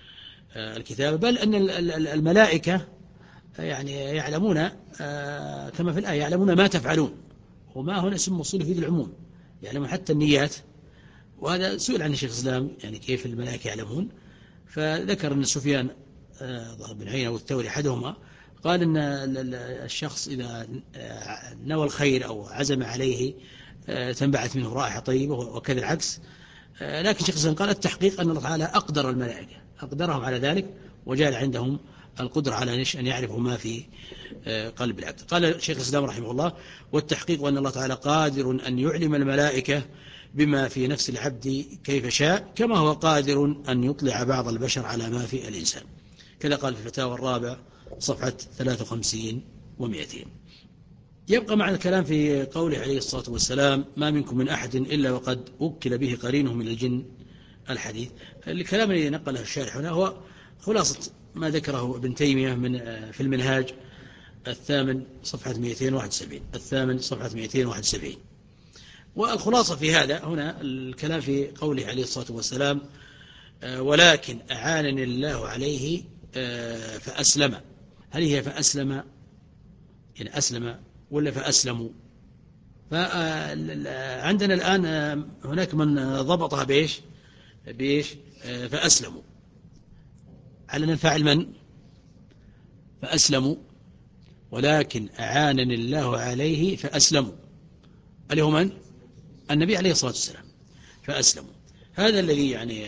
الكتابة، بل أن الملائكة يعني يعلمون كما في الآية يعلمون ما تفعلون، وما هنا اسم موصول يفيد العموم، يعلمون حتى النيات. وهذا سئل عن الشيخ الإسلام يعني كيف الملائكة يعلمون، فذكر أن سفيان بن عيينة والثوري أحدهما قال أن الشخص إذا نوى الخير أو عزم عليه تنبعث منه رائحة طيبة، وكذا العكس. لكن الشيخ الإسلام قال التحقيق أن الله تعالى أقدر الملائكة، أقدرهم على ذلك، وجعل عندهم القدرة على أن يعرفوا ما في قلب العبد. قال الشيخ الإسلام رحمه الله: والتحقيق أن الله تعالى قادر أن يعلم الملائكة بما في نفس العبد كيف شاء، كما هو قادر أن يطلع بعض البشر على ما في الإنسان. كذا قال في الفتاوى الرابع صفحة ثلاثة وخمسين ومئتين. يبقى مع الكلام في قوله عليه الصلاة والسلام: ما منكم من أحد إلا وقد وكل به قرينه من الجن، الحديث. الكلام الذي نقله الشارح هنا هو خلاصة ما ذكره ابن تيمية من في المنهاج الثامن صفحة مئتين وواحد وسبعين، الثامن صفحة مئتين وواحد وسبعين. والخلاصة في هذا هنا الكلام في قوله عليه الصلاة والسلام: ولكن أعانني الله عليه فأسلم. هل هي فأسلم يعني أسلم ولا فأسلموا؟ فعندنا الآن هناك من ضبطها بإيش بإيش فأسلموا، على أن الفاعل من؟ فأسلموا. ولكن أعانني الله عليه فأسلموا، اللي هو من؟ النبي عليه الصلاة والسلام، فأسلموا. هذا الذي يعني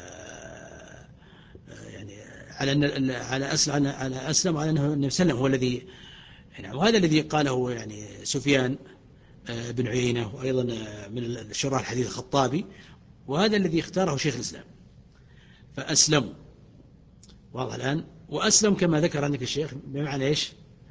يعني على أن على أسلم على أسلم على أنه النبي صلى الله عليه وسلم هو الذي يعني، وهذا الذي قاله يعني سفيان بن عيينة، وأيضا من الشراح الحديث الخطابي، وهذا الذي اختاره شيخ الإسلام، فأسلموا. واضح الآن؟ وأسلم كما ذكر عندك الشيخ بمعنى إيش؟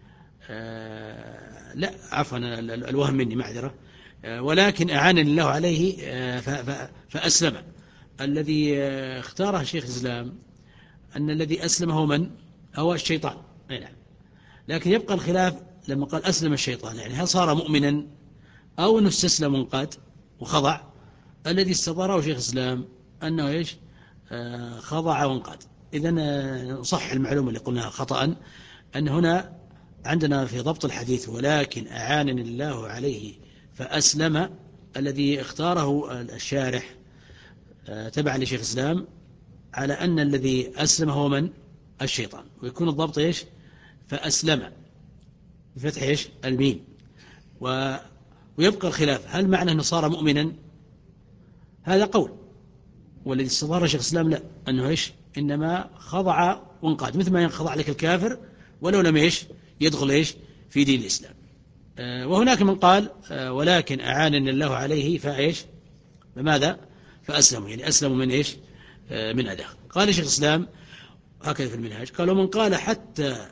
آه لا عفوا الوهم مني، معذرة. آه ولكن أعانني الله عليه آه فأسلم. الذي آه اختاره شيخ الإسلام أن الذي أسلم هو من؟ هو الشيطان. نعم. لكن يبقى الخلاف لما قال أسلم الشيطان، يعني هل صار مؤمنا أو أنه استسلم وانقاد وخضع؟ الذي استظهره شيخ الإسلام أنه إيش؟ آه خضع وانقاد. إذن صح المعلومة اللي قلناها خطأ، أن هنا عندنا في ضبط الحديث ولكن أعانني الله عليه فأسلم، الذي اختاره الشارح تبع لشيخ الإسلام على أن الذي أسلم هو من؟ الشيطان. ويكون الضبط إيش؟ فأسلم بفتح إيش؟ الميم. و... ويبقى الخلاف هل معنى أنه صار مؤمنا؟ هذا قول، والذي استظهر شيخ الإسلام لا، أنه إيش؟ إنما خضع وانقاد، مثل ما ينخضع لك الكافر ولو لم إيش؟ يدخل إيش؟ في دين الإسلام. آه وهناك من قال آه ولكن أعانني الله عليه فإيش؟ بماذا؟ فأسلموا، يعني أسلموا من إيش؟ آه من أذى. قال شيخ الإسلام هكذا في المنهاج، قال: ومن قال حتى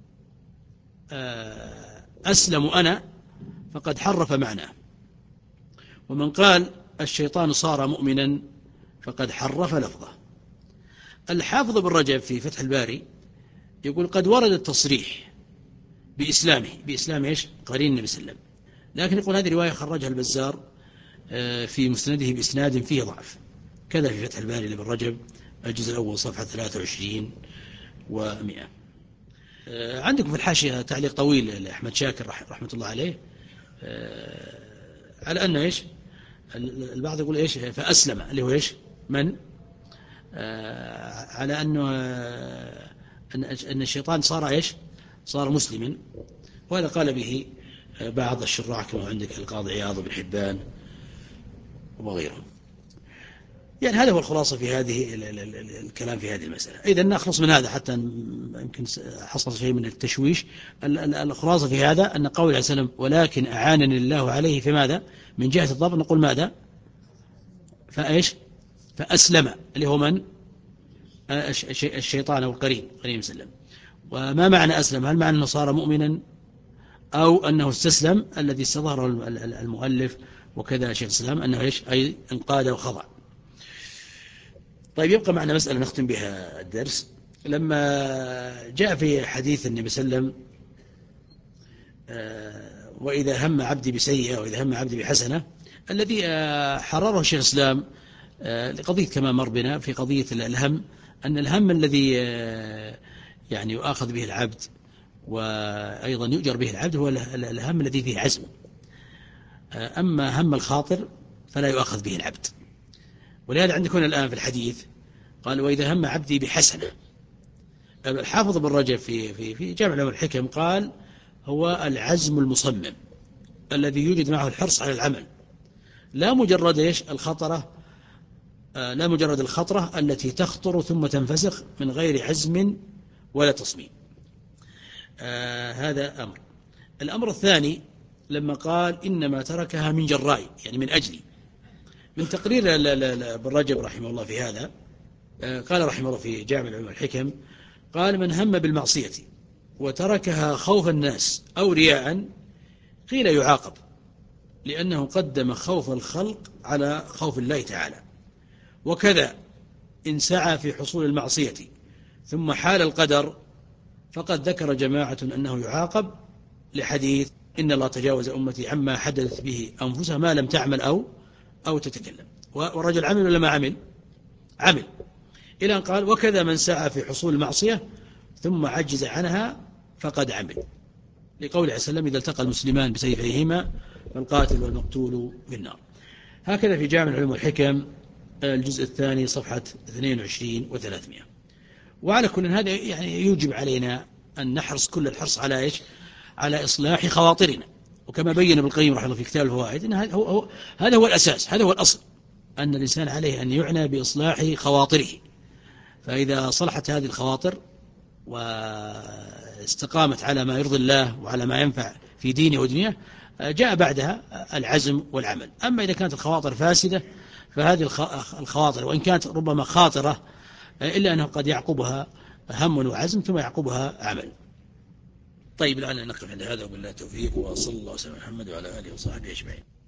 آه أسلم أنا فقد حرف معناه، ومن قال الشيطان صار مؤمنا فقد حرف لفظه. الحافظ بن رجب في فتح الباري يقول: قد ورد التصريح بإسلامه، بإسلام إيش؟ قرين النبي صلى الله عليه وسلم، لكن يقول هذه رواية خرجها البزار في مسنده بإسناد فيه ضعف. كذا في فتح الباري لابن رجب الجزء الأول صفحة ثلاثة وعشرين ومئة. عندكم في الحاشية تعليق طويل لأحمد شاكر رحمة الله عليه على أنه إيش؟ البعض يقول إيش؟ فأسلم، اللي هو إيش؟ من؟ على أنه أن الشيطان صار إيش؟ صار مسلما. وهذا قال به بعض الشراح كما عندك القاضي عياض بن حبان وغيرهم. يعني هذا هو الخلاصة في هذه الكلام في هذه المسألة. إذا نخلص من هذا حتى يمكن حصل شيء من التشويش. الخلاصة في هذا أن قول عليه السلام: ولكن أعانني الله عليه في ماذا؟ من جهة الضبط نقول ماذا؟ فإيش؟ فأسلم، اللي هو من؟ الشيطان أو القرين، قرين مسلم. وما معنى أسلم؟ هل معنى أنه صار مؤمنا أو أنه استسلم؟ الذي استظهره المؤلف وكذا شيخ الإسلام أنه إيش؟ أي انقاد وخضع. طيب يبقى معنا مسألة نختم بها الدرس. لما جاء في حديث النبي صلى الله عليه وسلم: وإذا هم عبدي بسيئة وإذا هم عبدي بحسنة، الذي حرره شيخ الإسلام لقضية كما مر بنا في قضية الهم، أن الهم الذي يعني يؤاخذ به العبد وأيضا يؤجر به العبد هو الهم الذي فيه عزم. أما هم الخاطر فلا يؤاخذ به العبد. ولهذا عندكم الآن في الحديث قال وإذا هم عبدي بحسنة. الحافظ ابن رجب في في في جامع العلوم والحكم قال هو العزم المصمم الذي يوجد معه الحرص على العمل، لا مجرد ايش الخطرة، آه لا مجرد الخطرة التي تخطر ثم تنفسخ من غير عزم ولا تصميم. آه هذا أمر. الأمر الثاني لما قال إنما تركها من جراي، يعني من أجلي، من تقرير ابن رجب رحمه الله في هذا، آه قال رحمه الله في جامع العلوم والحكم قال من هم بالمعصية وتركها خوف الناس أو رياء قيل يعاقب، لأنه قدم خوف الخلق على خوف الله تعالى. وكذا إن سعى في حصول المعصية ثم حال القدر فقد ذكر جماعة أنه يعاقب لحديث إن الله تجاوز أمتي عما حدثت به أنفسها ما لم تعمل أو أو تتكلم. والرجل عمل ولا ما عمل؟ عمل. إلى أن قال وكذا من سعى في حصول المعصية ثم عجز عنها فقد عمل، لقول عليه السلام إذا التقى المسلمان بسيفيهما فالقاتل والمقتول في النار. هكذا في جامع العلوم والحكم الجزء الثاني صفحة اثنين وعشرين وثلاثمائة. وعلى كل هذا يعني يوجب علينا أن نحرص كل الحرص على إيش؟ على إصلاح خواطرنا. وكما بين ابن القيم رحمه الله في كتاب الفوائد إن هذا هو, هو هذا هو الأساس، هذا هو الأصل، أن الإنسان عليه أن يعنى بإصلاح خواطره. فإذا صلحت هذه الخواطر واستقامت على ما يرضي الله وعلى ما ينفع في دينه ودنياه جاء بعدها العزم والعمل. أما إذا كانت الخواطر فاسدة فهذه الخواطر وإن كانت ربما خاطرة إلا أنه قد يعقبها هم وعزم ثم يعقبها عمل. طيب الآن نقف عند هذا وبالله التوفيق، وصلى الله وسلم على محمد وعلى آله وصحبه أجمعين.